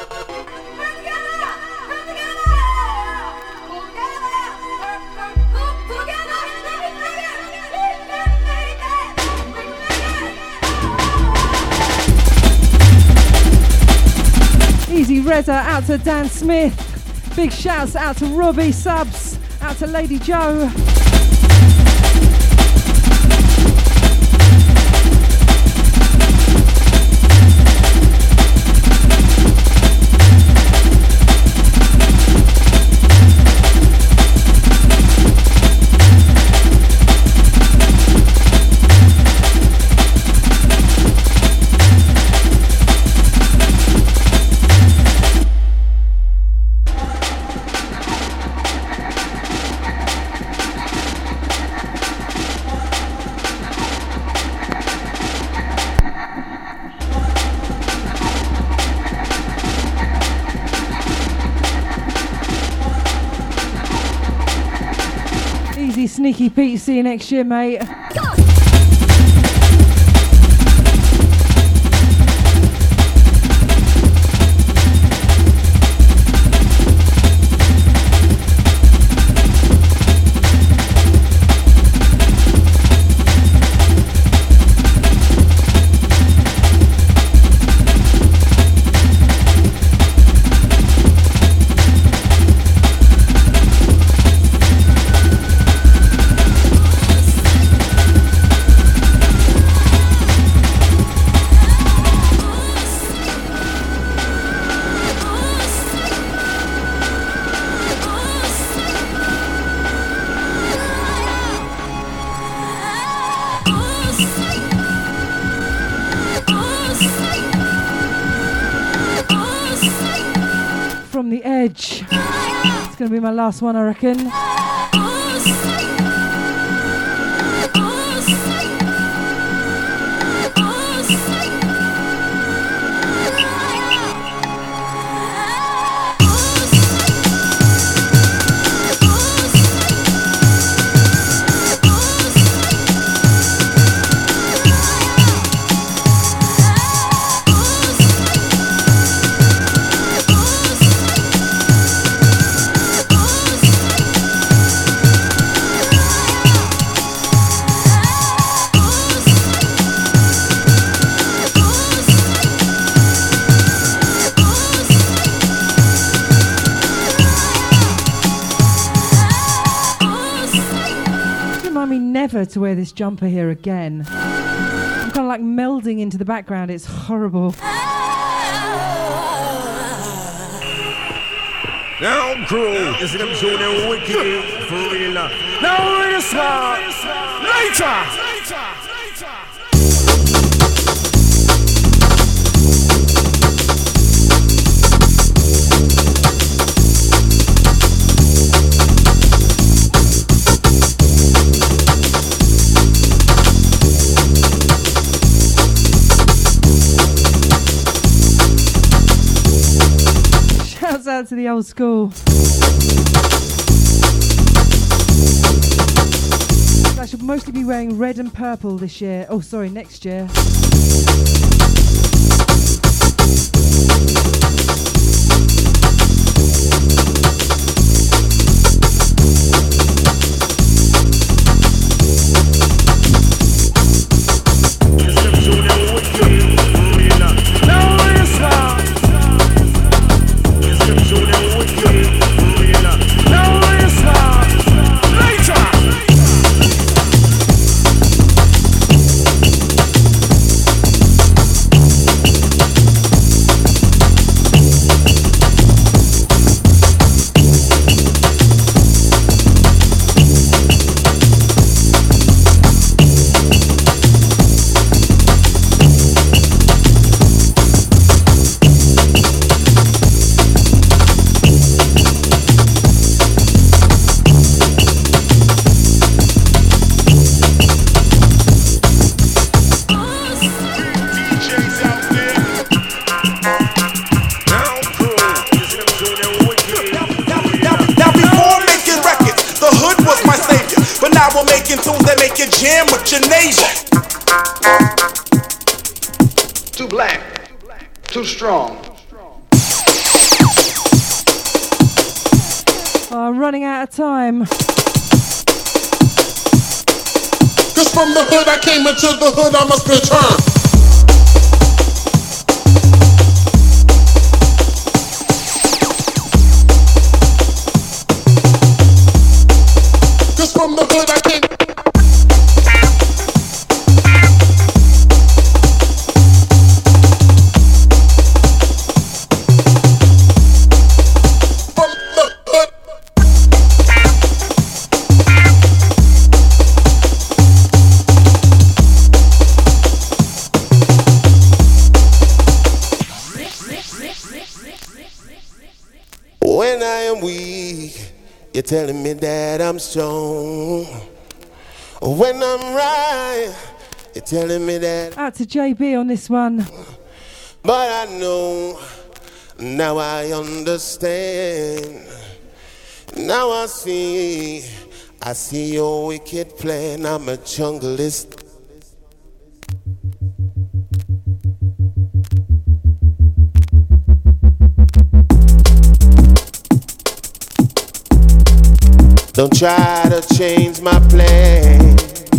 Easy Reza, out to Dan Smith. Big shouts out to Robbie Subs, out to Lady Joe. Sneaky Pete, see you next year, mate. From the Edge. It's going to be my last one, I reckon. To wear this jumper here again. I'm kind of like melding into the background. It's horrible. Now crew, you see them showing them wicked for real. Now we're smart. Later. Out to the old school. I should mostly be wearing red and purple this year. Oh, sorry, next year. Now we're making tunes that make you jam with your neighbor. Too black. Too strong. I'm running out of time. Cause from the hood I came into the hood I must return. Cause from the hood I came. When I am weak, you're telling me that I'm strong. When I'm right, you're telling me that. Out to JB on this one. But I know, now I understand. Now I see your wicked plan. I'm a junglist. Don't try to change my plan.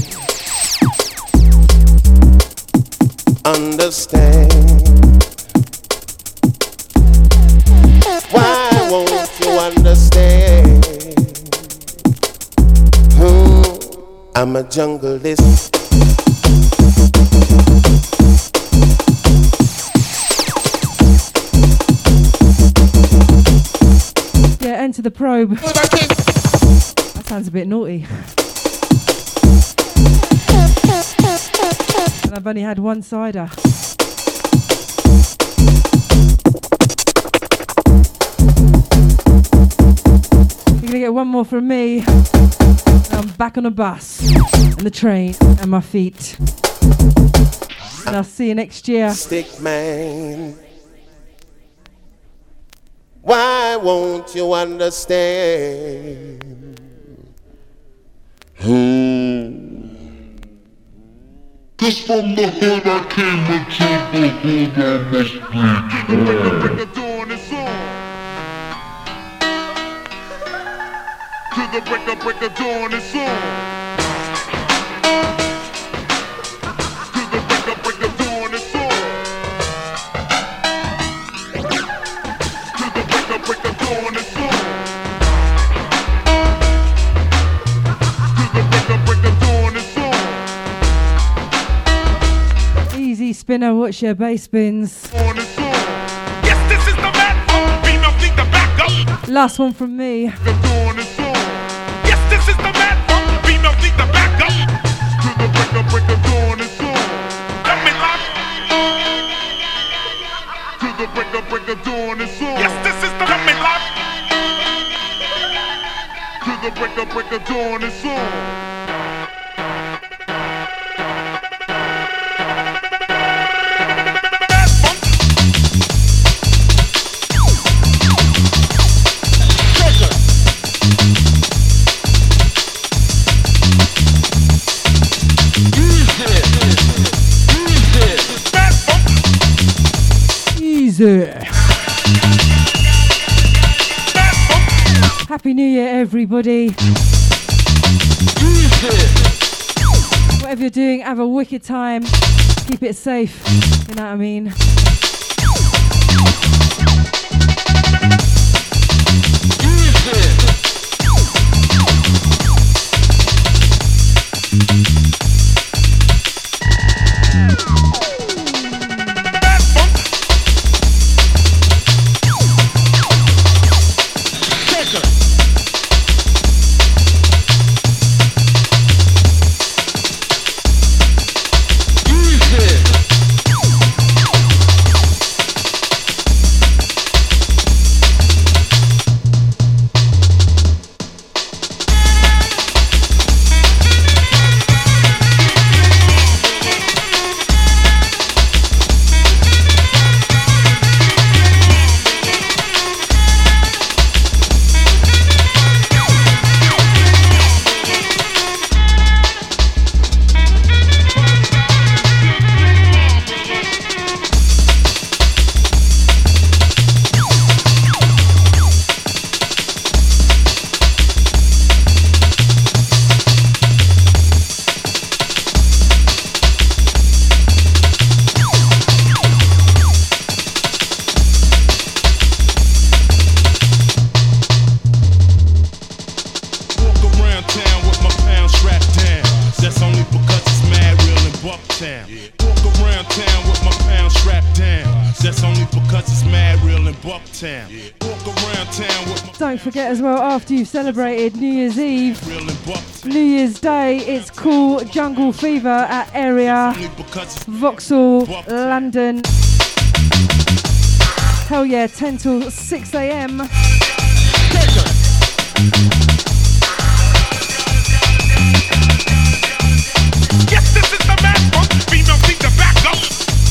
Understand. Why won't you understand? I'm a junglist. Yeah, enter the probe. Sounds a bit naughty. And I've only had one cider. You're gonna get one more from me. And I'm back on a bus and the train and my feet. And I'll see you next year. Stick man. Why won't you understand? Cause from the hood I came into the hood I must return. Break the dawn is on. To the break the dawn is on. To the break the dawn is on. To the break the dawn is on. Easy spinner, watch your bass spins. Yes, this is the man from female thing to back up. Last one from me. The dawn is on. Yes, this is the man from female thing to back up. To the break the dawn is on. Let me lock. To the break the dawn is on. Yes, this is the let me lock. To the break the dawn is on. Happy New Year, everybody. Whatever you're doing, have a wicked time. Keep it safe. You know what I mean? around town with my pound strapped down. That's only because it's mad real in Bucktown. Walk around town with my pound strapped down. That's only because it's mad real in Bucktown. Walk around town with my Don't forget as well, after you've celebrated New Year's Eve, New Year's Day, it's Cool Jungle Fever at Area, Vauxhall, London. Hell yeah, 10 till 6 a.m. Yes, this is the mad one. Female think the back up.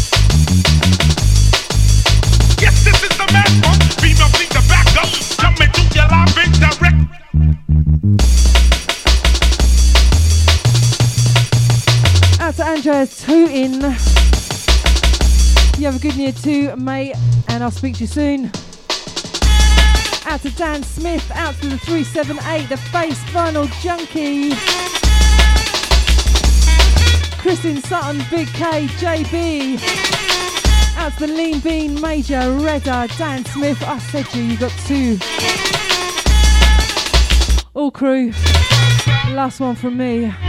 Yes, this is the mad one. Female think the back up. Come and do your live and direct. Out to Andreas Tootin. You have a good year too, mate, and I'll speak to you soon. Out to Dan Smith, out to the 378, the Face Vinyl Junkie. Chris in Sutton, Big K, JB. Out to the Lean Bean Major, Redder, Dan Smith. I said you got two. All crew. Last one from me.